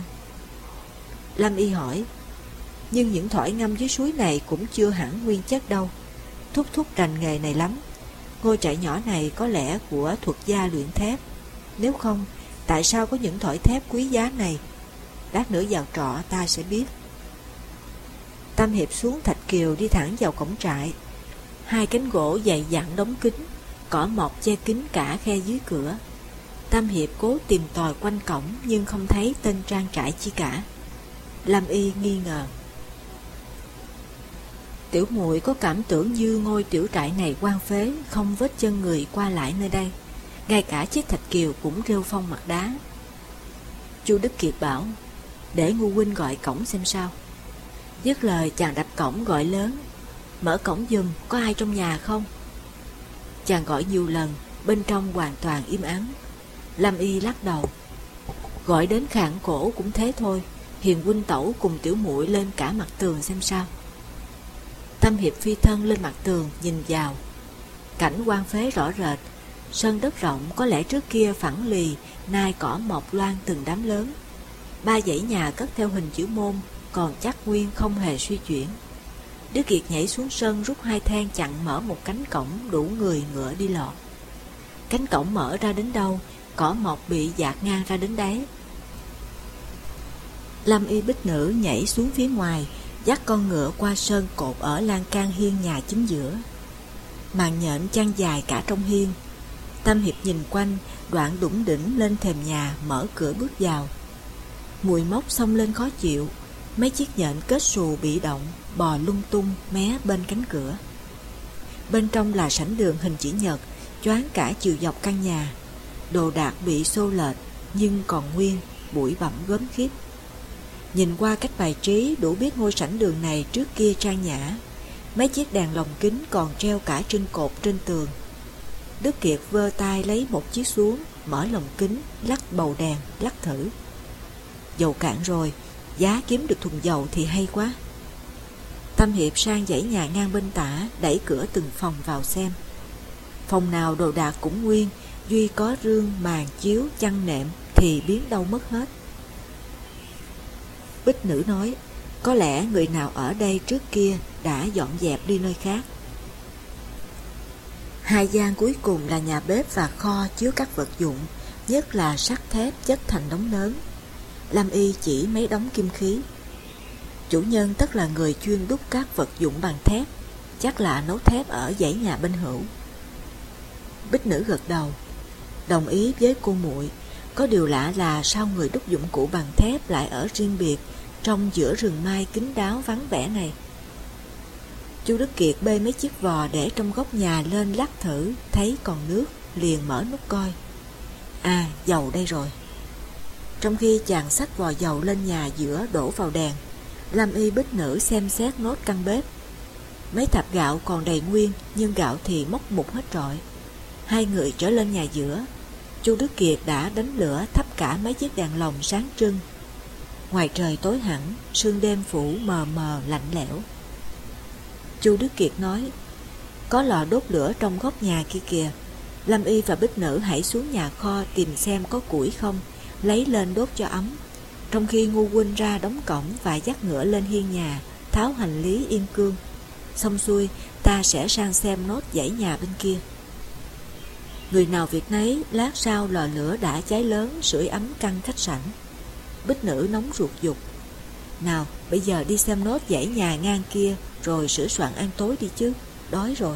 Lam Y hỏi. Nhưng những thỏi ngâm dưới suối này cũng chưa hẳn nguyên chất đâu. Thúc thúc rành nghề này lắm. Ngôi trại nhỏ này có lẽ của thuật gia luyện thép. Nếu không, tại sao có những thỏi thép quý giá này? Lát nữa vào trọ ta sẽ biết. Tam Hiệp xuống thạch kiều đi thẳng vào cổng trại. 2 cánh gỗ dày dặn đóng kín, cỏ mọc che kín cả khe dưới cửa. Tam Hiệp cố tìm tòi quanh cổng nhưng không thấy tên trang trại chi cả. Lam Y nghi ngờ. Tiểu muội có cảm tưởng như ngôi tiểu trại này hoang phế, không vết chân người qua lại nơi đây. Ngay cả chiếc thạch kiều cũng rêu phong mặt đá. Chu Đức Kiệt bảo. Để Ngu huynh gọi cổng xem sao. Dứt lời chàng đập cổng gọi lớn. Mở cổng giùm, có ai trong nhà không? Chàng gọi nhiều lần, bên trong hoàn toàn im ắng. Lam Y lắc đầu. Gọi đến khản cổ cũng thế thôi. Hiền huynh tẩu cùng tiểu muội lên cả mặt tường xem sao. Tam Hiệp phi thân lên mặt tường nhìn vào. Cảnh hoang phế rõ rệt. Sân đất rộng có lẽ trước kia phẳng lì, nay cỏ mọc loang từng đám lớn. 3 dãy nhà cất theo hình chữ môn, còn chắc nguyên không hề suy chuyển. Đức Kiệt nhảy xuống sân rút 2 thang chặn mở một cánh cổng đủ người ngựa đi lọt. Cánh cổng mở ra đến đâu, cỏ mọc bị dạt ngang ra đến đáy. Lâm Y Bích Nữ nhảy xuống phía ngoài, dắt con ngựa qua sân cột ở lan can hiên nhà chính giữa. Màn nhện chăn dài cả trong hiên. Tam Hiệp nhìn quanh, đoạn đủng đỉnh lên thềm nhà, mở cửa bước vào. Mùi mốc xông lên khó chịu, mấy chiếc nhện kết xù bị động, bò lung tung mé bên cánh cửa. Bên trong là sảnh đường hình chữ nhật, choáng cả chiều dọc căn nhà. Đồ đạc bị xô lệch, nhưng còn nguyên, bụi bặm gớm khiếp. Nhìn qua cách bài trí, đủ biết ngôi sảnh đường này trước kia trang nhã. Mấy chiếc đèn lồng kính còn treo cả trên cột trên tường. Đức Kiệt vơ tay lấy một chiếc xuống, mở lồng kính, lắc bầu đèn, lắc thử. Dầu cạn rồi, giá kiếm được thùng dầu thì hay quá. Tam Hiệp sang dãy nhà ngang bên tả, đẩy cửa từng phòng vào xem. Phòng nào đồ đạc cũng nguyên, duy có rương, màn, chiếu, chăn nệm thì biến đâu mất hết. Bích Nữ nói, có lẽ người nào ở đây trước kia đã dọn dẹp đi nơi khác. 2 gian cuối cùng là nhà bếp và kho chứa các vật dụng, nhất là sắt thép chất thành đống lớn. Lâm Y chỉ mấy đống kim khí. Chủ nhân tất là người chuyên đúc các vật dụng bằng thép, chắc là nấu thép ở dãy nhà bên hữu. Bích Nữ gật đầu, đồng ý với cô muội. Có điều lạ là sao người đúc dụng cụ bằng thép lại ở riêng biệt trong giữa rừng mai kín đáo vắng vẻ này. Chu Đức Kiệt bê mấy chiếc vò để trong góc nhà lên lắc thử, thấy còn nước, liền mở nút coi. À, dầu đây rồi. Trong khi chàng xách vò dầu lên nhà giữa đổ vào đèn, Lâm Y Bích Nữ xem xét nốt căn bếp. Mấy thạp gạo còn đầy nguyên, nhưng gạo thì mốc mục hết trọi. 2 người trở lên nhà giữa. Chu Đức Kiệt đã đánh lửa thắp cả mấy chiếc đèn lồng sáng trưng. Ngoài trời tối hẳn, sương đêm phủ mờ mờ lạnh lẽo. Chu Đức Kiệt nói, có lò đốt lửa trong góc nhà kia kìa. Lâm Y và Bích Nữ hãy xuống nhà kho tìm xem có củi không, lấy lên đốt cho ấm. Trong khi Ngu huynh ra đóng cổng và dắt ngựa lên hiên nhà, tháo hành lý yên cương. Xong xuôi, ta sẽ sang xem nốt dãy nhà bên kia. Người nào việc nấy, lát sau lò lửa đã cháy lớn, sưởi ấm căn khách sảnh. Bích Nữ nóng ruột giục, nào bây giờ đi xem nốt dãy nhà ngang kia, rồi sửa soạn ăn tối đi chứ, đói rồi.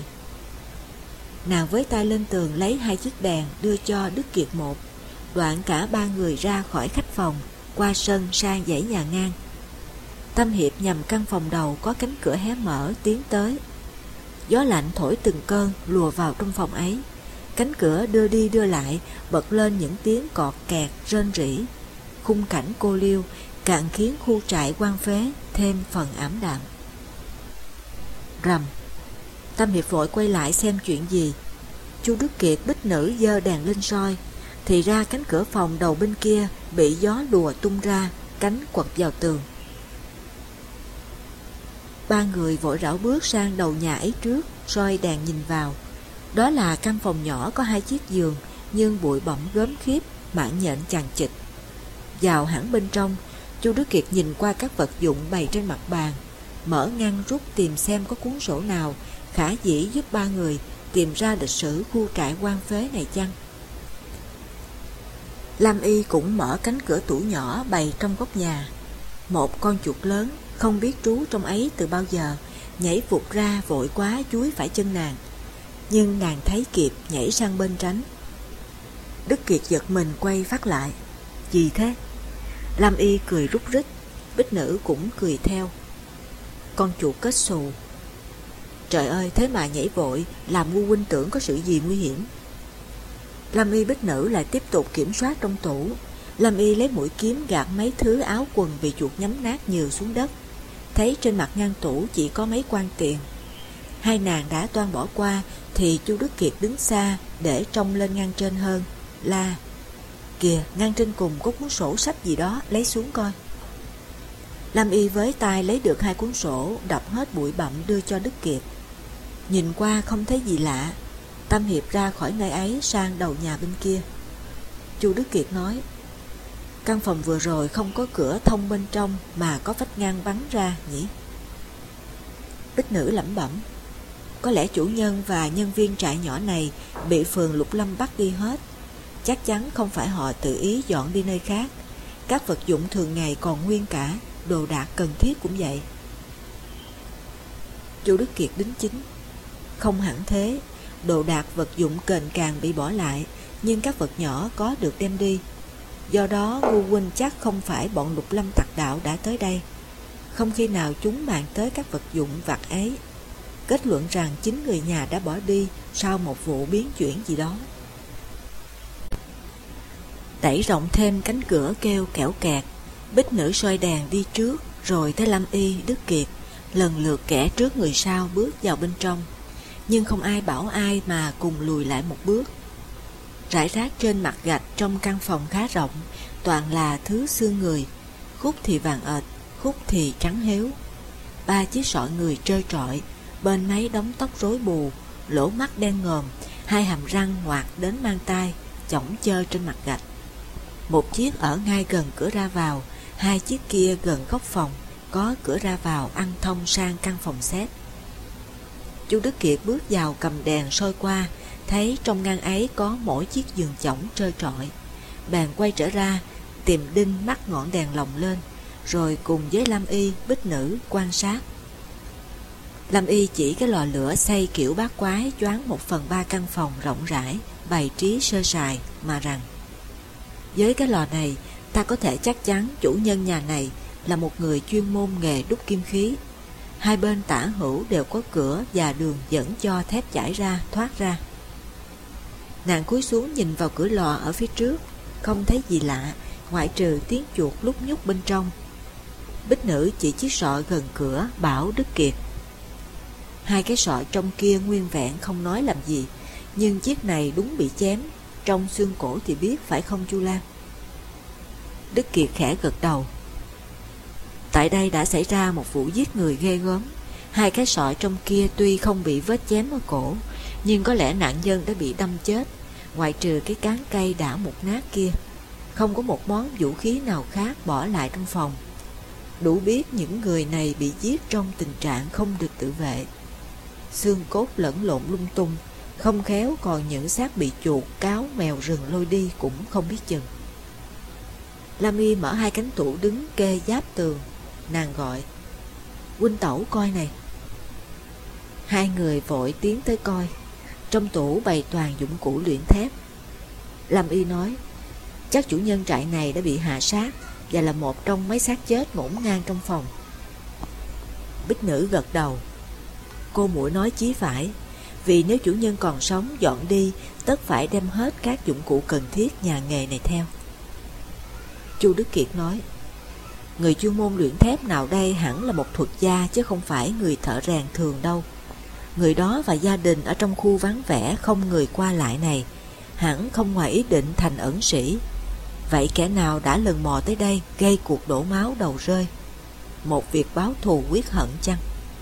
Nàng với tay lên tường lấy 2 chiếc đèn đưa cho Đức Kiệt một, đoạn cả 3 người ra khỏi khách phòng, qua sân sang dãy nhà ngang. Tam Hiệp nhằm căn phòng đầu có cánh cửa hé mở tiến tới. Gió lạnh thổi từng cơn lùa vào trong phòng ấy. Cánh cửa đưa đi đưa lại, bật lên những tiếng cọt kẹt rên rỉ. Khung cảnh cô liêu càng khiến khu trại quan phế thêm phần ảm đạm. Rầm. Tam Hiệp vội quay lại xem chuyện gì. Chu Đức Kiệt Bích Nữ giơ đèn lên soi, thì ra cánh cửa phòng đầu bên kia bị gió lùa tung ra, cánh quật vào tường. 3 người vội rảo bước sang đầu nhà ấy trước, soi đèn nhìn vào. Đó là căn phòng nhỏ có 2 chiếc giường, nhưng bụi bặm gớm khiếp, mảng nhện chằng chịt. Vào hẳn bên trong, Chu Đức Kiệt nhìn qua các vật dụng bày trên mặt bàn, mở ngăn rút tìm xem có cuốn sổ nào khả dĩ giúp 3 người tìm ra lịch sử khu trại quan phế này chăng. Lâm Y cũng mở cánh cửa tủ nhỏ bày trong góc nhà. Một con chuột lớn, không biết trú trong ấy từ bao giờ, nhảy vụt ra vội quá chúi phải chân nàng. Nhưng nàng thấy kịp nhảy sang bên tránh. Đức Kiệt giật mình quay phát lại. Gì thế? Lâm Y cười rúc rích, Bích Nữ cũng cười theo. Con chuột kết xù. Trời ơi, thế mà nhảy vội, làm Ngu huynh tưởng có sự gì nguy hiểm. Lâm Y Bích Nữ lại tiếp tục kiểm soát trong tủ. Lâm Y lấy mũi kiếm gạt mấy thứ áo quần bị chuột nhấm nát nhừ xuống đất. Thấy trên mặt ngăn tủ chỉ có mấy quan tiền. 2 nàng đã toan bỏ qua, thì Chu Đức Kiệt đứng xa để trông lên ngăn trên hơn, la: Kìa, ngăn trên cùng có cuốn sổ sách gì đó, lấy xuống coi. Lâm Y với tay lấy được 2 cuốn sổ, đập hết bụi bặm đưa cho Đức Kiệt. Nhìn qua không thấy gì lạ. Tam Hiệp ra khỏi nơi ấy sang đầu nhà bên kia. Chu Đức Kiệt nói: Căn phòng vừa rồi không có cửa thông bên trong mà có vách ngăn bắn ra nhỉ? Bích Nữ lẩm bẩm. Có lẽ chủ nhân và nhân viên trại nhỏ này bị phường Lục Lâm bắt đi hết. Chắc chắn không phải họ tự ý dọn đi nơi khác. Các vật dụng thường ngày còn nguyên cả, đồ đạc cần thiết cũng vậy. Chu Đức Kiệt đính chính. Không hẳn thế, đồ đạc vật dụng kềnh càng bị bỏ lại, nhưng các vật nhỏ có được đem đi. Do đó Ngô huynh chắc không phải bọn Lục Lâm tặc đạo đã tới đây. Không khi nào chúng màng tới các vật dụng vặt ấy. Kết luận rằng chính người nhà đã bỏ đi sau một vụ biến chuyển gì đó. Đẩy rộng thêm cánh cửa kêu kẽo kẹt. Bích Nữ soi đèn đi trước, rồi tới Lâm Y, Đức Kiệt, lần lượt kẻ trước người sau bước vào bên trong. Nhưng không ai bảo ai mà cùng lùi lại một bước. Rải rác trên mặt gạch trong căn phòng khá rộng, toàn là thứ xương người, khúc thì vàng ệt, khúc thì trắng héo. 3 chiếc sọ người trơ trọi, bên mấy đống tóc rối bù, lỗ mắt đen ngòm, 2 hàm răng ngoạc đến mang tai, chỏng chơ trên mặt gạch. Một chiếc ở ngay gần cửa ra vào, 2 chiếc kia gần góc phòng, có cửa ra vào ăn thông sang căn phòng xếp. Chu Đức Kiệt bước vào cầm đèn soi qua, thấy trong ngăn ấy có mỗi chiếc giường chõng trơ trọi. Bèn quay trở ra, tìm đinh mắc ngọn đèn lồng lên, rồi cùng với Lâm Y, Bích Nữ quan sát. Lâm Y chỉ cái lò lửa xây kiểu bát quái choáng 1/3 căn phòng rộng rãi, bày trí sơ sài mà rằng: với cái lò này, ta có thể chắc chắn chủ nhân nhà này là một người chuyên môn nghề đúc kim khí. 2 bên tả hữu đều có cửa và đường dẫn cho thép chảy ra, thoát ra. Nàng cúi xuống nhìn vào cửa lò ở phía trước, không thấy gì lạ, ngoại trừ tiếng chuột lúc nhúc bên trong. Bích Nữ chỉ chiếc sọ gần cửa, bảo Đức Kiệt: 2 cái sọ trong kia nguyên vẹn không nói làm gì, nhưng chiếc này đúng bị chém, trong xương cổ thì biết phải không Chu Lam? Đức Kiệt khẽ gật đầu. Tại đây đã xảy ra một vụ giết người ghê gớm. 2 cái sọ trong kia tuy không bị vết chém ở cổ, nhưng có lẽ nạn nhân đã bị đâm chết. Ngoại trừ cái cán cây đã mục nát kia, không có một món vũ khí nào khác bỏ lại trong phòng. Đủ biết những người này bị giết trong tình trạng không được tự vệ. Xương cốt lẫn lộn lung tung, không khéo còn những xác bị chuột, cáo, mèo rừng lôi đi cũng không biết chừng. Lam Y mở 2 cánh tủ đứng kê giáp tường. Nàng gọi: huynh tẩu coi này. 2 người vội tiến tới coi. Trong tủ bày toàn dụng cụ luyện thép. Lam Y nói: chắc chủ nhân trại này đã bị hạ sát và là một trong mấy xác chết ngổn ngang trong phòng. Bích Nữ gật đầu. Cô muội nói chí phải, vì nếu chủ nhân còn sống dọn đi, tất phải đem hết các dụng cụ cần thiết nhà nghề này theo. Chu Đức Kiệt nói: người chuyên môn luyện thép nào đây hẳn là một thuật gia, chứ không phải người thợ rèn thường đâu. Người đó và gia đình ở trong khu vắng vẻ không người qua lại này hẳn không ngoài ý định thành ẩn sĩ. Vậy kẻ nào đã lần mò tới đây gây cuộc đổ máu đầu rơi? Một việc báo thù quyết hận chăng?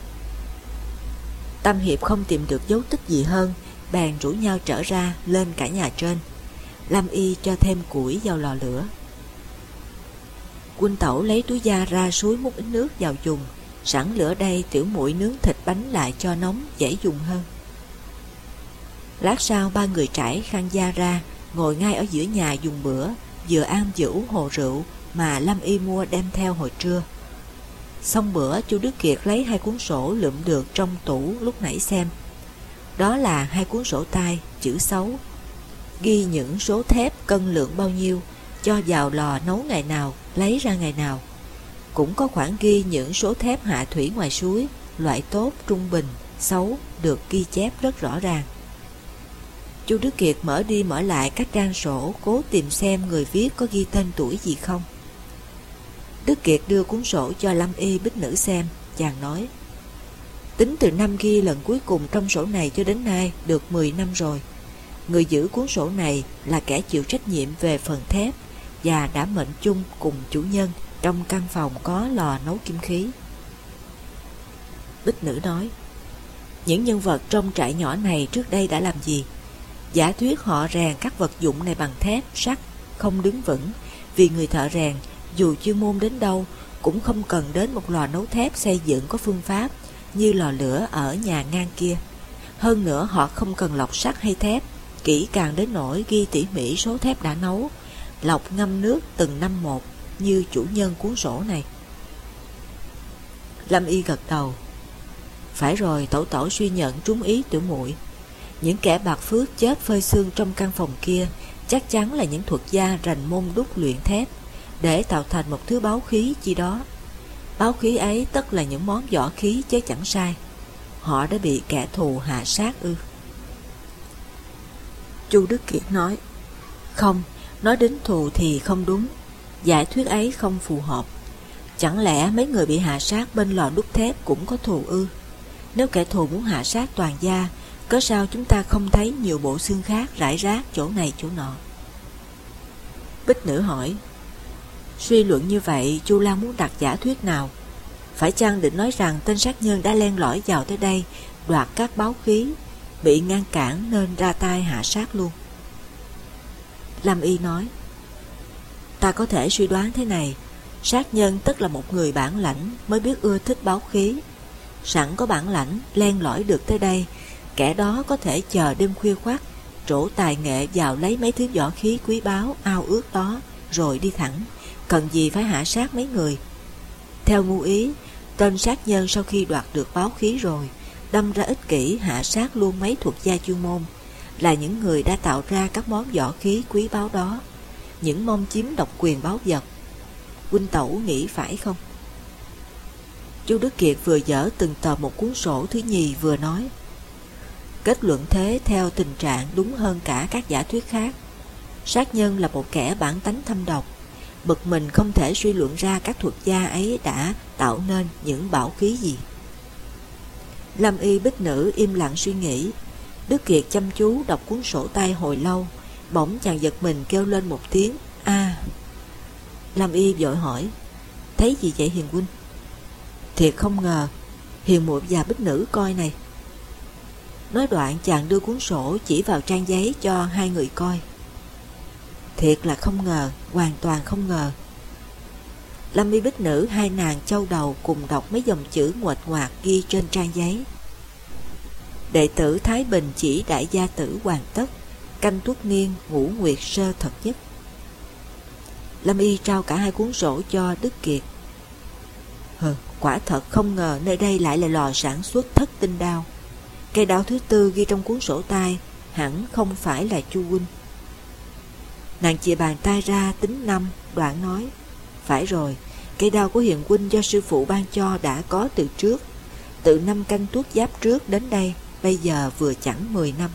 Tam hiệp không tìm được dấu tích gì hơn, bèn rủ nhau trở ra lên cả nhà trên. Lam Y cho thêm củi vào lò lửa. Huynh tẩu lấy túi da ra suối múc ít nước vào dùng. Sẵn lửa đây, tiểu muội nướng thịt bánh lại cho nóng dễ dùng hơn. Lát sau 3 người trải khăn da ra, ngồi ngay ở giữa nhà dùng bữa, vừa ăn vừa uống hồ rượu mà Lâm Y mua đem theo hồi trưa. Xong bữa, Chu Đức Kiệt lấy 2 cuốn sổ lượm được trong tủ lúc nãy xem. Đó là 2 cuốn sổ tay, chữ xấu, ghi những số thép cân lượng bao nhiêu, cho vào lò nấu ngày nào, lấy ra ngày nào. Cũng có khoản ghi những số thép hạ thủy ngoài suối, loại tốt, trung bình, xấu, được ghi chép rất rõ ràng. Chu Đức Kiệt mở đi mở lại các trang sổ, cố tìm xem người viết có ghi tên tuổi gì không. Đức Kiệt đưa cuốn sổ cho Lâm Y, Bích Nữ xem. Chàng nói: tính từ năm ghi lần cuối cùng trong sổ này cho đến nay được 10 năm rồi. Người giữ cuốn sổ này là kẻ chịu trách nhiệm về phần thép và đã mệnh chung cùng chủ nhân trong căn phòng có lò nấu kim khí. Bích Nữ nói: những nhân vật trong trại nhỏ này trước đây đã làm gì? Giả thuyết họ rèn các vật dụng này bằng thép, sắt, không đứng vững, vì người thợ rèn dù chuyên môn đến đâu cũng không cần đến một lò nấu thép xây dựng có phương pháp như lò lửa ở nhà ngang kia. Hơn nữa họ không cần lọc sắt hay thép kỹ càng đến nỗi ghi tỉ mỉ số thép đã nấu, lọc ngâm nước từng năm một như chủ nhân cuốn sổ này. Lâm Y gật đầu. Phải rồi, Tổ suy nhận trúng ý tiểu muội. Những kẻ bạc phước chết phơi xương trong căn phòng kia chắc chắn là những thuật gia rành môn đúc luyện thép để tạo thành một thứ báu khí chi đó. Báu khí ấy tất là những món võ khí chứ chẳng sai. Họ đã bị kẻ thù hạ sát ư? Chu Đức Kiệt nói. Không, nói đến thù thì không đúng. Giải thuyết ấy không phù hợp. Chẳng lẽ mấy người bị hạ sát bên lò đúc thép cũng có thù ư? Nếu kẻ thù muốn hạ sát toàn gia, cớ sao chúng ta không thấy nhiều bộ xương khác rải rác chỗ này chỗ nọ? Bích Nữ hỏi. Suy luận như vậy, Chu Lan muốn đặt giả thuyết nào? Phải chăng định nói rằng tên sát nhân đã len lỏi vào tới đây, đoạt các báu khí, bị ngăn cản nên ra tay hạ sát luôn? Lâm Y nói. Ta có thể suy đoán thế này. Sát nhân tức là một người bản lãnh mới biết ưa thích báu khí. Sẵn có bản lãnh len lỏi được tới đây, kẻ đó có thể chờ đêm khuya khoắt, trổ tài nghệ vào lấy mấy thứ võ khí quý báu ao ước đó rồi đi thẳng, cần gì phải hạ sát mấy người. Theo ngu ý, tên sát nhân sau khi đoạt được báu khí rồi, đâm ra ích kỷ hạ sát luôn mấy thuật gia chuyên môn, là những người đã tạo ra các món võ khí quý báu đó, những mong chiếm độc quyền báu vật. Huynh Tẩu nghĩ phải không? Chu Đức Kiệt vừa dở từng tờ một cuốn sổ thứ nhì vừa nói. Kết luận thế theo tình trạng đúng hơn cả các giả thuyết khác. Sát nhân là một kẻ bản tánh thâm độc, bực mình không thể suy luận ra các thuật gia ấy đã tạo nên những bảo khí gì. Lâm Y, Bích Nữ im lặng suy nghĩ. Đức Kiệt chăm chú đọc cuốn sổ tay hồi lâu, bỗng chàng giật mình kêu lên một tiếng a. Lâm Y vội hỏi. Thấy gì vậy Hiền huynh? Thiệt không ngờ, Hiền muội và Bích Nữ coi này. Nói đoạn chàng đưa cuốn sổ chỉ vào trang giấy cho hai người coi. Thiệt là không ngờ, hoàn toàn không ngờ. Lâm Y, Bích Nữ hai nàng châu đầu cùng đọc mấy dòng chữ nguệch ngoạc ghi trên trang giấy. Đệ tử Thái Bình chỉ đại gia tử hoàn tất, canh tuất niên ngũ nguyệt sơ thật nhất. Lâm Y trao cả hai cuốn sổ cho Đức Kiệt. Quả thật không ngờ nơi đây lại là lò sản xuất thất tinh đao. Cây đao thứ tư ghi trong cuốn sổ tay hẳn không phải là Chu huynh. Nàng chìa bàn tay ra tính năm, đoạn nói. Phải rồi, cây đao của Hiền huynh do sư phụ ban cho đã có từ trước. Từ năm Canh Tuất Giáp trước đến đây, bây giờ vừa chẳng 10 năm.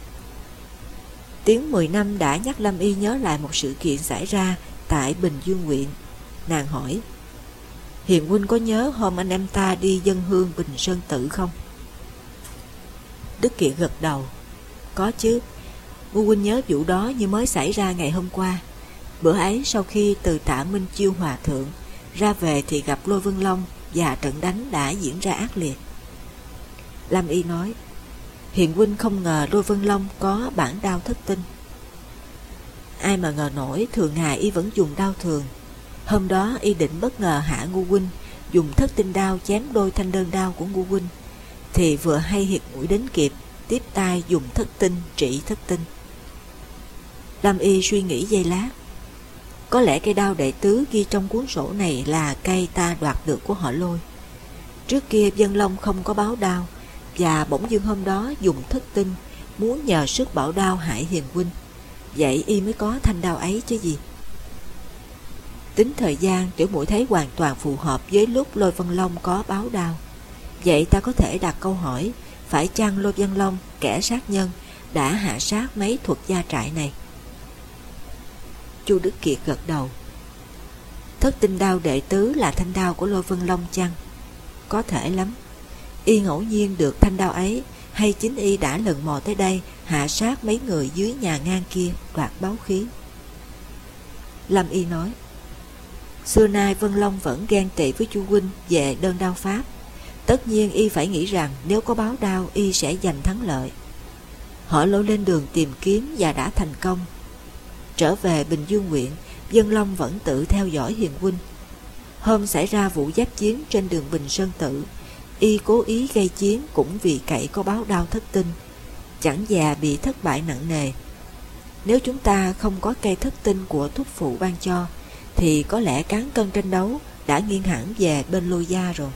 Tiếng 10 năm đã nhắc Lâm Y nhớ lại một sự kiện xảy ra tại Bình Dương huyện. Nàng hỏi. Hiền huynh có nhớ hôm anh em ta đi dâng hương Bình Sơn Tự không? Đức Kiệt gật đầu. Có chứ. Ngu huynh nhớ vụ đó như mới xảy ra ngày hôm qua. Bữa ấy sau khi từ Tạ Minh Chiêu hòa thượng ra về thì gặp Lôi Vân Long và trận đánh đã diễn ra ác liệt. Lâm Y nói. Hiền huynh không ngờ Lôi Vân Long có bản đao thất tinh. Ai mà ngờ nổi, thường ngày y vẫn dùng đao thường. Hôm đó y định bất ngờ hạ Ngu huynh dùng thất tinh đao chém đôi thanh đơn đao của Ngu huynh, thì vừa hay hiệt mũi đến kịp, tiếp tay dùng thất tinh trị thất tinh. Lâm Y suy nghĩ giây lát. Có lẽ cây đao đệ tứ ghi trong cuốn sổ này là cây ta đoạt được của họ Lôi. Trước kia Vân Long không có báo đao, và bỗng dưng hôm đó dùng thất tinh, muốn nhờ sức bảo đao hại Hiền huynh. Vậy y mới có thanh đao ấy chứ gì. Tính thời gian, tiểu muội thấy hoàn toàn phù hợp với lúc Lôi Vân Long có báo đao. Vậy ta có thể đặt câu hỏi, phải chăng Lôi Vân Long, kẻ sát nhân, đã hạ sát mấy thuật gia trại này? Chu Đức Kiệt gật đầu. Thất tinh đao đệ tứ là thanh đao của Lôi Vân Long chăng? Có thể lắm. Y ngẫu nhiên được thanh đao ấy, hay chính y đã lần mò tới đây hạ sát mấy người dưới nhà ngang kia đoạt báu khí? Lâm Y nói. Xưa nay Vân Long vẫn ghen tị với Chu huynh về đơn đao pháp. Tất nhiên y phải nghĩ rằng nếu có báo đao y sẽ giành thắng lợi. Họ Lôi lên đường tìm kiếm và đã thành công. Trở về Bình Dương huyện, Dân Long vẫn tự theo dõi Hiền huynh. Hôm xảy ra vụ giáp chiến trên đường Bình Sơn Tự, y cố ý gây chiến cũng vì cậy có báo đao thất tinh, chẳng dè bị thất bại nặng nề. Nếu chúng ta không có cây thất tinh của thúc phụ ban cho, thì có lẽ cán cân tranh đấu đã nghiêng hẳn về bên Lôi Gia rồi.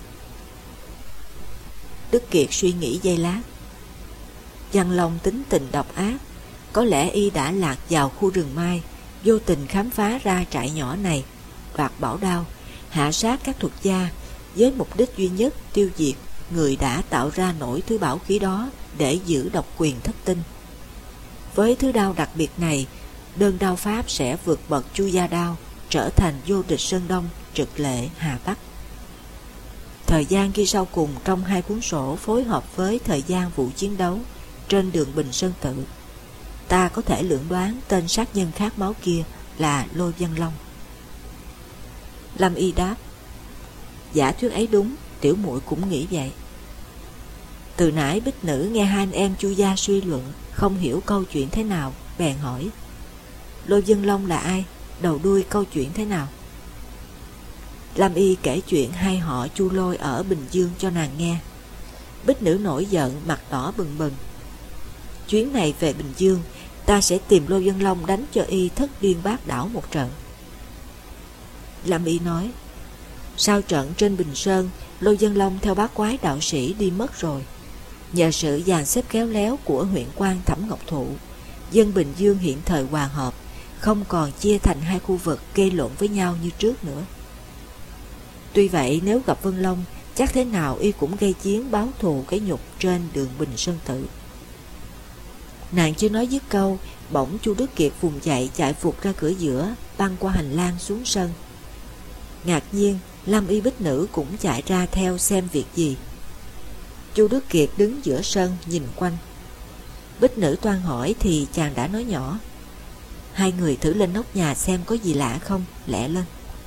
Đức Kiệt suy nghĩ giây lát. Văn Long tính tình độc ác, có lẽ y đã lạc vào khu rừng mai, vô tình khám phá ra trại nhỏ này, đoạt bảo đao, hạ sát các thuật gia, với mục đích duy nhất tiêu diệt người đã tạo ra nổi thứ bảo khí đó để giữ độc quyền thất tinh. Với thứ đao đặc biệt này, đơn đao pháp sẽ vượt bậc Chu gia đao, trở thành vô địch Sơn Đông, trực lệ Hà Bắc. Thời gian ghi sau cùng trong hai cuốn sổ phối hợp với thời gian vụ chiến đấu trên đường Bình Sơn Tự. Ta có thể lưỡng đoán tên sát nhân khát máu kia là Lôi Văn Long. Lâm Y đáp: giả thuyết ấy đúng, tiểu muội cũng nghĩ vậy. Từ nãy Bích Nữ nghe hai anh em Chu gia suy luận, không hiểu câu chuyện thế nào, bèn hỏi: Lôi Văn Long là ai? Đầu đuôi câu chuyện thế nào? Lâm Y kể chuyện hai họ Chu Lôi ở Bình Dương cho nàng nghe. Bích Nữ nổi giận, mặt đỏ bừng bừng. Chuyến này về Bình Dương, ta sẽ tìm Lôi Văn Long đánh cho y thất điên bát đảo một trận. Lâm Y nói: sau trận trên Bình Sơn, Lôi Văn Long theo bá quái đạo sĩ đi mất rồi. Nhờ sự dàn xếp khéo léo của huyện quan Thẩm Ngọc Thụ, dân Bình Dương hiện thời hòa hợp, không còn chia thành hai khu vực gây lộn với nhau như trước nữa. Tuy vậy, nếu gặp Vân Long, chắc thế nào y cũng gây chiến báo thù cái nhục trên đường Bình Sơn Tự. Nàng chưa nói dứt câu, bỗng Chu Đức Kiệt vùng dậy chạy vụt ra cửa giữa, băng qua hành lang xuống sân. Ngạc nhiên, Lâm Y Bích Nữ cũng chạy ra theo xem việc gì. Chu Đức Kiệt đứng giữa sân nhìn quanh. Bích Nữ toan hỏi thì chàng đã nói nhỏ: hai người thử lên nóc nhà xem có gì lạ không, lẹ lên.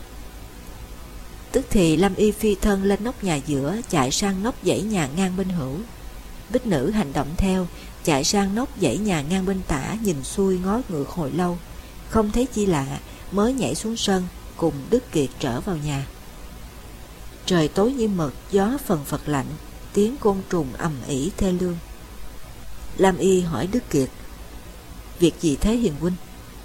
Tức thì Lâm Y phi thân lên nóc nhà giữa, chạy sang nóc dãy nhà ngang bên hữu. Bích Nữ hành động theo, chạy sang nóc dãy nhà ngang bên tả, nhìn xuôi ngó ngược hồi lâu, không thấy chi lạ, mới nhảy xuống sân cùng Đức Kiệt trở vào nhà. Trời tối như mực, gió phần phật lạnh, tiếng côn trùng ầm ĩ thê lương. Lâm Y hỏi Đức Kiệt: việc gì thế Hiền huynh?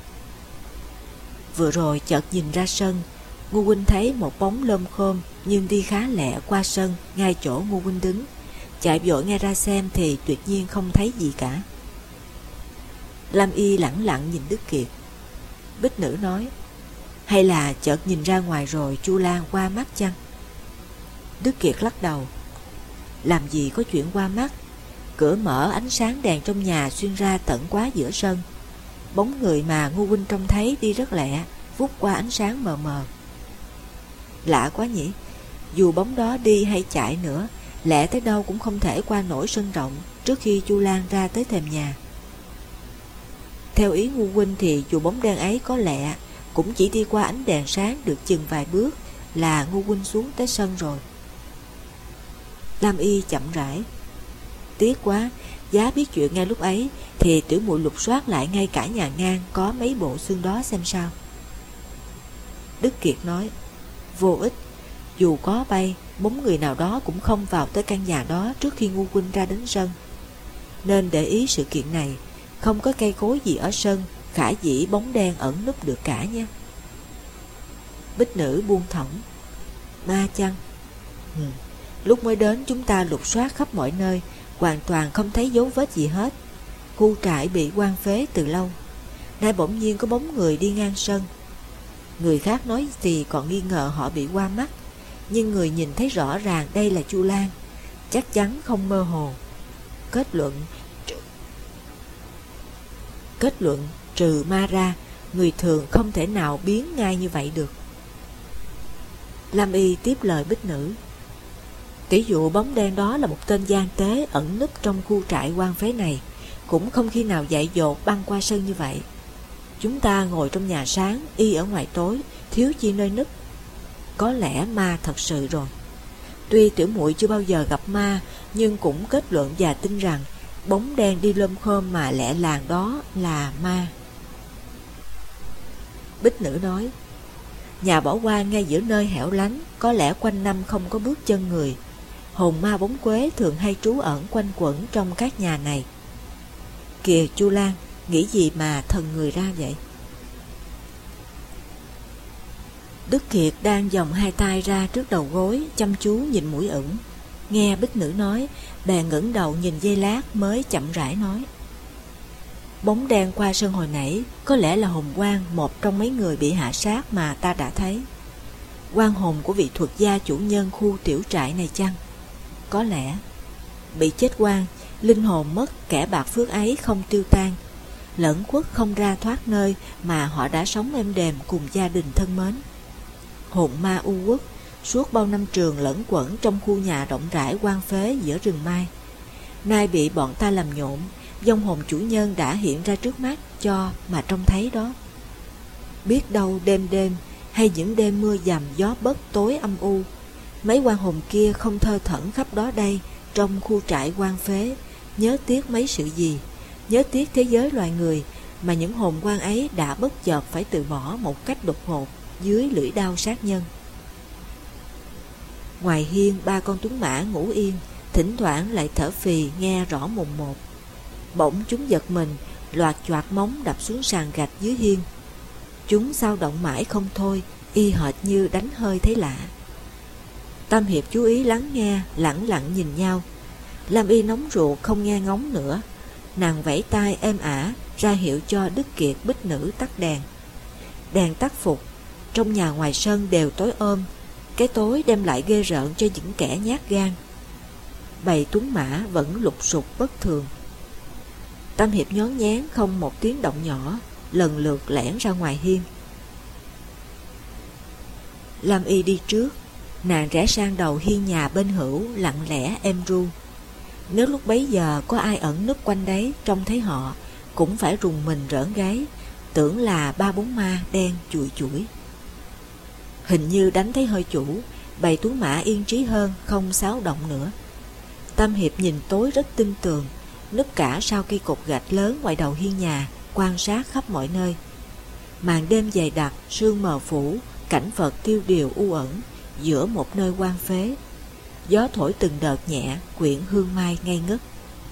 Vừa rồi chợt nhìn ra sân, Ngô huynh thấy một bóng lơm khôm nhưng đi khá lẹ qua sân ngay chỗ Ngô huynh đứng. Chạy vội ngay ra xem thì tuyệt nhiên không thấy gì cả. Lâm Y lẳng lặng nhìn Đức Kiệt. Bích Nữ nói: hay là chợt nhìn ra ngoài rồi Chu Lan qua mắt chăng? Đức Kiệt lắc đầu: làm gì có chuyện qua mắt. Cửa mở, ánh sáng đèn trong nhà xuyên ra tận quá giữa sân. Bóng người mà Ngô huynh trông thấy đi rất lẹ, vút qua ánh sáng mờ mờ. Lạ quá nhỉ, dù bóng đó đi hay chạy nữa, lẹ tới đâu cũng không thể qua nổi sân rộng trước khi Chu Lan ra tới thềm nhà. Theo ý Ngô huynh thì dù bóng đen ấy có lẹ, cũng chỉ đi qua ánh đèn sáng được chừng vài bước là Ngô huynh xuống tới sân rồi. Lâm Y chậm rãi: tiếc quá, giá biết chuyện ngay lúc ấy thì tiểu muội lục soát lại ngay cả nhà ngang có mấy bộ xương đó xem sao. Đức Kiệt nói: vô ích, dù có bay, bóng người nào đó cũng không vào tới căn nhà đó trước khi Ngô huynh ra đến sân. Nên để ý sự kiện này, không có cây cối gì ở sân khả dĩ bóng đen ẩn núp được cả nha. Bích Nữ buông thõng: ma chăng? Lúc mới đến chúng ta lục soát khắp mọi nơi, hoàn toàn không thấy dấu vết gì hết. Khu trại bị hoang phế từ lâu, nay bỗng nhiên có bóng người đi ngang sân. Người khác nói thì còn nghi ngờ họ bị qua mắt, nhưng người nhìn thấy rõ ràng đây là Chu Lan, chắc chắn không mơ hồ. Kết luận trừ ma ra, người thường không thể nào biến ngay như vậy được. Lâm Y tiếp lời Bích Nữ: tỷ dụ bóng đen đó là một tên gian tế ẩn núp trong khu trại hoang phế này, cũng không khi nào dại dột băng qua sân như vậy. Chúng ta ngồi trong nhà sáng, y ở ngoài tối, thiếu chi nơi núp. Có lẽ ma thật sự rồi. Tuy tiểu muội chưa bao giờ gặp ma, nhưng cũng kết luận và tin rằng bóng đen đi lơm khôm mà lẹ làng đó là ma. Bích Nữ nói, nhà bỏ hoang ngay giữa nơi hẻo lánh, có lẽ quanh năm không có bước chân người. Hồn ma bóng quế thường hay trú ẩn quanh quẩn trong các nhà này. Kìa Chu Lan, nghĩ gì mà thần người ra vậy? Đức Kiệt đang vòng hai tay ra trước đầu gối, chăm chú nhìn mũi ửng. Nghe Bích Nữ nói, bèn ngẩng đầu nhìn giây lát mới chậm rãi nói, bóng đen qua sân hồi nãy có lẽ là hồn quan một trong mấy người bị hạ sát mà ta đã thấy. Quan hồn của vị thuật gia chủ nhân khu tiểu trại này chăng? Có lẽ. Bị chết oan, linh hồn mất kẻ bạc phước ấy không tiêu tan, lẫn quất không ra thoát nơi mà họ đã sống êm đềm cùng gia đình thân mến. Hồn ma u uất suốt bao năm trường lẫn quẩn trong khu nhà rộng rãi hoang phế giữa rừng mai, nay bị bọn ta làm nhộn, vong hồn chủ nhân đã hiện ra trước mắt cho mà trông thấy đó. Biết đâu đêm đêm hay những đêm mưa dầm gió bấc tối âm u, mấy quan hồn kia không thơ thẩn khắp đó đây trong khu trại hoang phế, nhớ tiếc mấy sự gì, nhớ tiếc thế giới loài người mà những hồn quan ấy đã bất chợt phải từ bỏ một cách đột ngột dưới lưỡi đao sát nhân. Ngoài hiên, ba con tuấn mã ngủ yên, thỉnh thoảng lại thở phì nghe rõ mồn một. Bỗng chúng giật mình, loạt choạc móng đập xuống sàn gạch dưới hiên. Chúng dao động mãi không thôi, y hệt như đánh hơi thấy lạ. Tam Hiệp chú ý lắng nghe, lẳng lặng nhìn nhau. Lam Y nóng ruột không nghe ngóng nữa, nàng vẫy tay êm ả ra hiệu cho Đức Kiệt Bích Nữ tắt đèn. Đèn tắt phục, trong nhà ngoài sân đều tối ôm. Cái tối đem lại ghê rợn cho những kẻ nhát gan. Bầy tuấn mã vẫn lục sục bất thường. Tam Hiệp nhón nhén không một tiếng động nhỏ, lần lượt lẻn ra ngoài hiên. Lam Y đi trước, nàng rẽ sang đầu hiên nhà bên hữu, lặng lẽ êm ru. Nếu lúc bấy giờ có ai ẩn núp quanh đấy trông thấy họ, cũng phải rùng mình rỡn gáy, tưởng là ba bóng ma đen chùi chủi. Hình như đánh thấy hơi chủ, bầy tuấn mã yên trí hơn, không xáo động nữa. Tam Hiệp nhìn tối rất tin tường, núp cả sau cây cột gạch lớn ngoài đầu hiên nhà, quan sát khắp mọi nơi. Màn đêm dày đặc, sương mờ phủ, cảnh vật tiêu điều u ẩn giữa một nơi hoang phế. Gió thổi từng đợt nhẹ, quyện hương mai ngây ngất.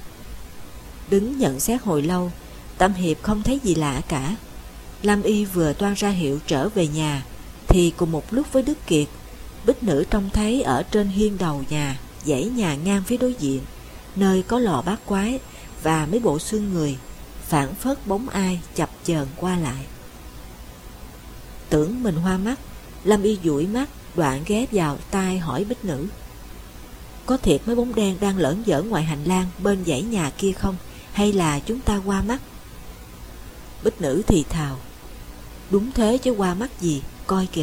Đứng nhận xét hồi lâu, Tam Hiệp không thấy gì lạ cả. Lam Y vừa toan ra hiệu trở về nhà, thì cùng một lúc với Đức Kiệt, Bích Nữ trông thấy ở trên hiên đầu nhà, dãy nhà ngang phía đối diện, nơi có lò bát quái và mấy bộ xương người, phảng phất bóng ai chập chờn qua lại. Tưởng mình hoa mắt, Lam Y dụi mắt, đoạn ghé vào tai hỏi Bích Nữ, có thiệt mấy bóng đen đang lởn vởn ngoài hành lang bên dãy nhà kia không, hay là chúng ta qua mắt? Bích Nữ thì thào, đúng thế chứ qua mắt gì, coi kìa.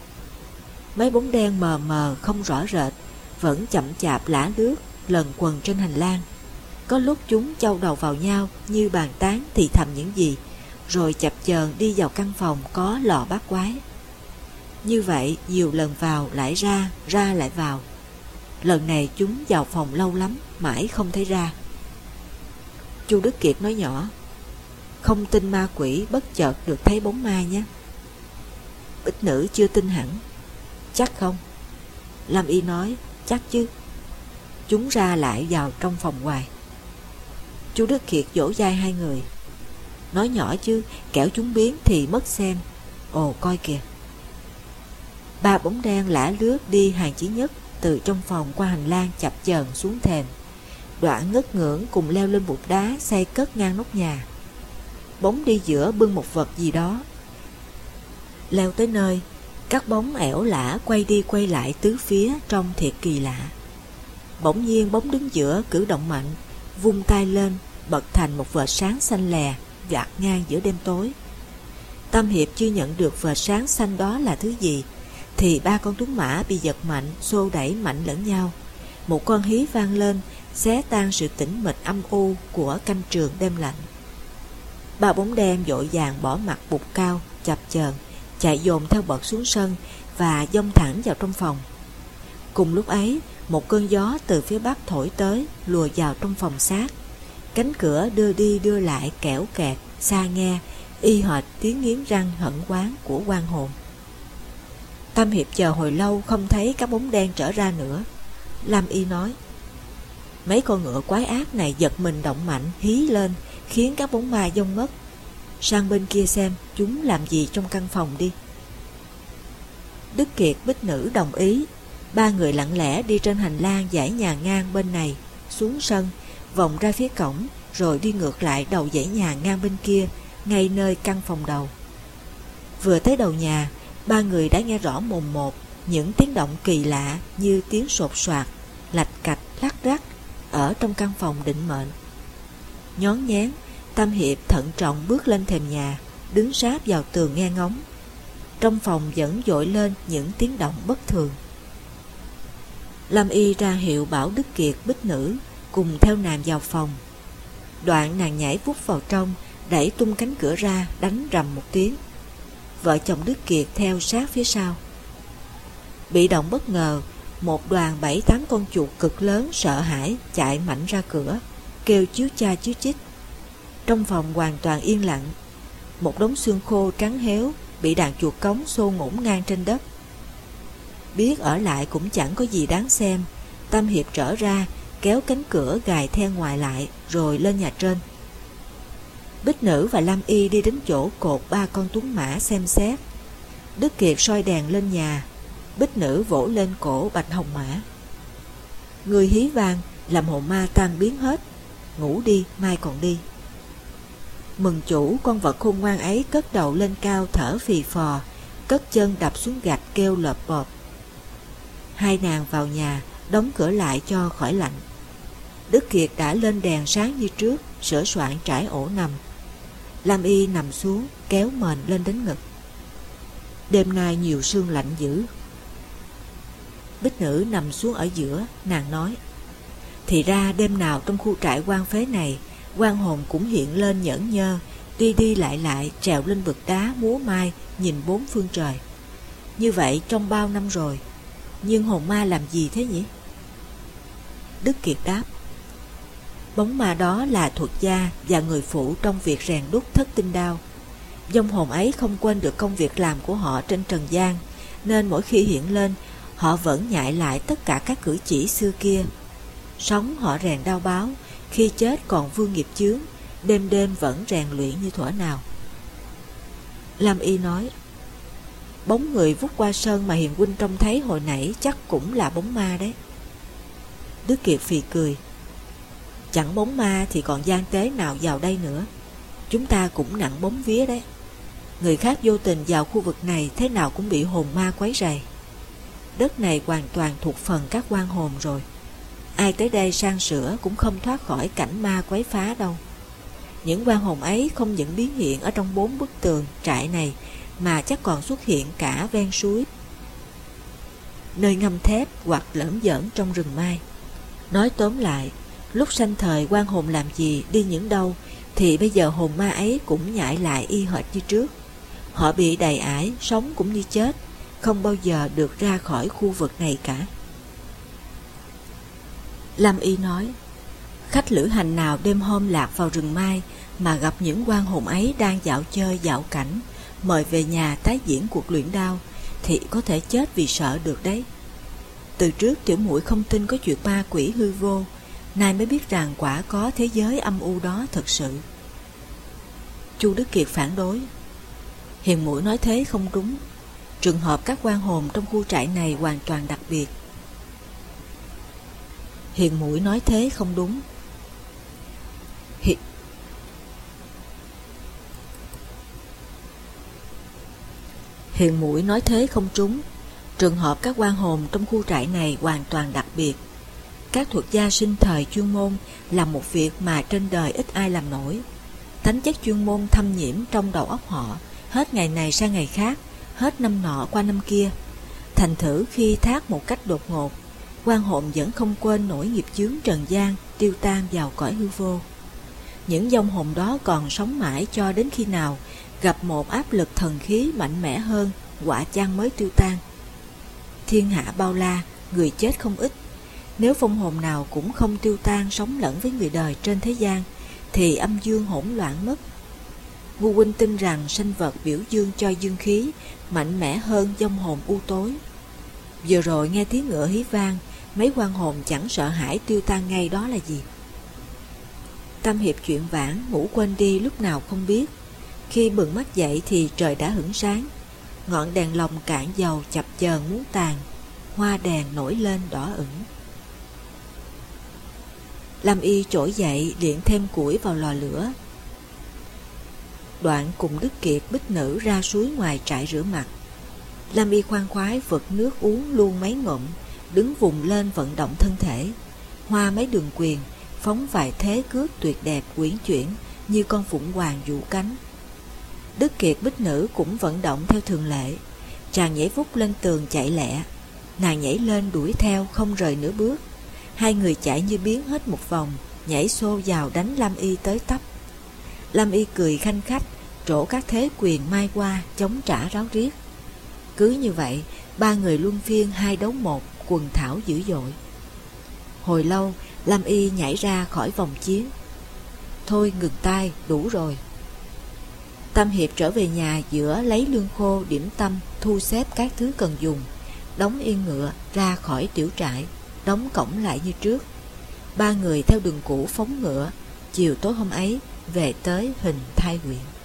Mấy bóng đen mờ mờ không rõ rệt, vẫn chậm chạp lả lướt lần quần trên hành lang. Có lúc chúng châu đầu vào nhau như bàn tán thì thầm những gì, rồi chập chờn đi vào căn phòng có lò bát quái. Như vậy nhiều lần vào lại ra, ra lại vào. Lần này chúng vào phòng lâu lắm, mãi không thấy ra. Chu Đức Kiệt nói nhỏ, không tin ma quỷ bất chợt được thấy bóng ma nhé. Bích Nữ chưa tin hẳn. Chắc không? Lam Y nói, chắc chứ. Chúng ra lại vào trong phòng hoài. Chu Đức Kiệt vỗ vai hai người, nói nhỏ chứ, kẻo chúng biến thì mất xem. Ồ coi kìa. Ba bóng đen lả lướt đi hàng chí nhất từ trong phòng qua hành lang chập chờn xuống thềm, đoạn ngất ngưỡng cùng leo lên bục đá xây cất ngang nóc nhà. Bóng đi giữa bưng một vật gì đó. Leo tới nơi, các bóng ẻo lả quay đi quay lại tứ phía trông thiệt kỳ lạ. Bỗng nhiên bóng đứng giữa cử động mạnh, vung tay lên, bật thành một vệt sáng xanh lè vạt ngang giữa đêm tối. Tam Hiệp chưa nhận được vệt sáng xanh đó là thứ gì, thì ba con tuấn mã bị giật mạnh, xô đẩy mạnh lẫn nhau. Một con hí vang lên, xé tan sự tĩnh mịch âm u của canh trường đêm lạnh. Ba bóng đen vội vàng bỏ mặt bục cao, chập chờn, chạy dồn theo bậc xuống sân và dông thẳng vào trong phòng. Cùng lúc ấy, một cơn gió từ phía bắc thổi tới, lùa vào trong phòng xác. Cánh cửa đưa đi đưa lại kẽo kẹt, xa nghe, y hệt tiếng nghiến răng hận oán của oan hồn. Tam Hiệp chờ hồi lâu không thấy các bóng đen trở ra nữa. Lam Y nói: mấy con ngựa quái ác này giật mình động mạnh hí lên, khiến các bóng ma dông mất. Sang bên kia xem chúng làm gì trong căn phòng đi. Đức Kiệt, Bích Nữ đồng ý. Ba người lặng lẽ đi trên hành lang dãy nhà ngang bên này, xuống sân, vòng ra phía cổng, rồi đi ngược lại đầu dãy nhà ngang bên kia, ngay nơi căn phòng đầu. Vừa tới đầu nhà, ba người đã nghe rõ mồn một những tiếng động kỳ lạ như tiếng sột soạt, lạch cạch, lắc rắc ở trong căn phòng định mệnh. Nhón nhén, Tam Hiệp thận trọng bước lên thềm nhà, đứng sát vào tường nghe ngóng. Trong phòng vẫn dội lên những tiếng động bất thường. Lam Y ra hiệu bảo Đức Kiệt, Bích Nữ cùng theo nàng vào phòng. Đoạn nàng nhảy vút vào trong, đẩy tung cánh cửa ra, đánh rầm một tiếng. Vợ chồng Đức Kiệt theo sát phía sau. Bị động bất ngờ, một đoàn 7-8 con chuột cực lớn sợ hãi chạy mạnh ra cửa, kêu chíu cha chíu chít. Trong phòng hoàn toàn yên lặng. Một đống xương khô trắng héo bị đàn chuột cống xô ngổn ngang trên đất. Biết ở lại cũng chẳng có gì đáng xem, Tam Hiệp trở ra, kéo cánh cửa gài then ngoài lại, rồi lên nhà trên. Bích Nữ và Lam Y đi đến chỗ cột 3 con tuấn mã xem xét. Đức Kiệt soi đèn lên nhà. Bích Nữ vỗ lên cổ bạch hồng mã: người hí vang, làm hồn ma tan biến hết. Ngủ đi, mai còn đi. Mừng chủ, con vật khôn ngoan ấy cất đầu lên cao thở phì phò, cất chân đập xuống gạch kêu lợp bợp. Hai nàng vào nhà, đóng cửa lại cho khỏi lạnh. Đức Kiệt đã lên đèn sáng như trước, sửa soạn trải ổ nằm. Lam Y nằm xuống, kéo mền lên đến ngực. Đêm nay nhiều sương lạnh dữ. Bích Nữ nằm xuống ở giữa, nàng nói: thì ra đêm nào trong khu trại quan phế này, oan hồn cũng hiện lên nhởn nhơ, đi đi lại trèo lên vực đá múa mai, nhìn bốn phương trời. Như vậy trong bao năm rồi, nhưng hồn ma làm gì thế nhỉ? Đức Kiệt đáp: bóng ma đó là thuật gia và người phụ trong việc rèn đúc thất tinh đao. Vong hồn ấy không quên được công việc làm của họ trên trần gian, nên mỗi khi hiện lên, họ vẫn nhại lại tất cả các cử chỉ xưa kia. Sống họ rèn đao báo, khi chết còn vương nghiệp chướng, đêm đêm vẫn rèn luyện như thuở nào. Lam Y nói: bóng người vút qua sân mà Hiền huynh trông thấy hồi nãy chắc cũng là bóng ma đấy. Đức Kiệt phì cười: chẳng bóng ma thì còn gian tế nào vào đây nữa. Chúng ta cũng nặng bóng vía đấy. Người khác vô tình vào khu vực này thế nào cũng bị hồn ma quấy rầy. Đất này hoàn toàn thuộc phần các oan hồn rồi. Ai tới đây sang sửa cũng không thoát khỏi cảnh ma quấy phá đâu. Những oan hồn ấy không những biến hiện ở trong 4 bức tường trại này, mà chắc còn xuất hiện cả ven suối, nơi ngâm thép hoặc lởm giởn trong rừng mai. Nói tóm lại, lúc sanh thời oan hồn làm gì, đi những đâu, thì bây giờ hồn ma ấy cũng nhại lại y hệt như trước. Họ bị đầy ải, sống cũng như chết, không bao giờ được ra khỏi khu vực này cả. Lam Y nói: khách lữ hành nào đêm hôm lạc vào rừng mai mà gặp những oan hồn ấy đang dạo chơi dạo cảnh, mời về nhà tái diễn cuộc luyện đao, thì có thể chết vì sợ được đấy. Từ trước tiểu muội không tin có chuyện ma quỷ hư vô, nay mới biết rằng quả có thế giới âm u đó thật sự. Chu Đức Kiệt phản đối: hiền muội nói thế không đúng. Trường hợp các oan hồn trong khu trại này hoàn toàn đặc biệt. Hiền muội nói thế không đúng. Hiền muội nói thế không trúng. Trường hợp các oan hồn trong khu trại này hoàn toàn đặc biệt. Các thuật gia sinh thời chuyên môn làm một việc mà trên đời ít ai làm nổi. Thánh chất chuyên môn thâm nhiễm trong đầu óc họ, hết ngày này sang ngày khác, hết năm nọ qua năm kia. Thành thử khi thác một cách đột ngột, oan hồn vẫn không quên nổi nghiệp chướng trần gian, tiêu tan vào cõi hư vô. Những vong hồn đó còn sống mãi cho đến khi nào gặp một áp lực thần khí mạnh mẽ hơn, quả chăng mới tiêu tan. Thiên hạ bao la, người chết không ít. Nếu vong hồn nào cũng không tiêu tan sống lẫn với người đời trên thế gian, thì âm dương hỗn loạn mất. Ngu huynh tin rằng sanh vật biểu dương cho dương khí mạnh mẽ hơn vong hồn u tối. Vừa rồi nghe tiếng ngựa hí vang, mấy oan hồn chẳng sợ hãi tiêu tan ngay đó là gì. Tâm Hiệp chuyện vãng ngủ quên đi lúc nào không biết. Khi bừng mắt dậy thì trời đã hửng sáng. Ngọn đèn lồng cạn dầu chập chờn muốn tàn, hoa đèn nổi lên đỏ ửng. Lâm Y trỗi dậy điện thêm củi vào lò lửa. Đoạn cùng Đức Kiệt Bích Nữ ra suối ngoài trại rửa mặt. Lâm Y khoan khoái vực nước uống luôn mấy ngụm, đứng vùng lên vận động thân thể. Hoa mấy đường quyền, phóng vài thế cước tuyệt đẹp quyển chuyển như con phụng hoàng vũ cánh. Đức Kiệt Bích Nữ cũng vận động theo thường lệ. Chàng nhảy vút lên tường chạy lẹ, nàng nhảy lên đuổi theo không rời nửa bước. Hai người chạy như biến hết một vòng, nhảy xô vào đánh Lâm Y tới tấp. Lâm Y cười khanh khách, trổ các thế quyền mai qua, chống trả ráo riết. Cứ như vậy, ba người luân phiên 2 đấu 1, quần thảo dữ dội. Hồi lâu, Lâm Y nhảy ra khỏi vòng chiến. Thôi ngừng tay, đủ rồi. Tâm Hiệp trở về nhà giữa lấy lương khô, điểm tâm, thu xếp các thứ cần dùng, đóng yên ngựa ra khỏi tiểu trại, đóng cổng lại như trước. Ba người theo đường cũ phóng ngựa, chiều tối hôm ấy về tới Hình Thai huyện.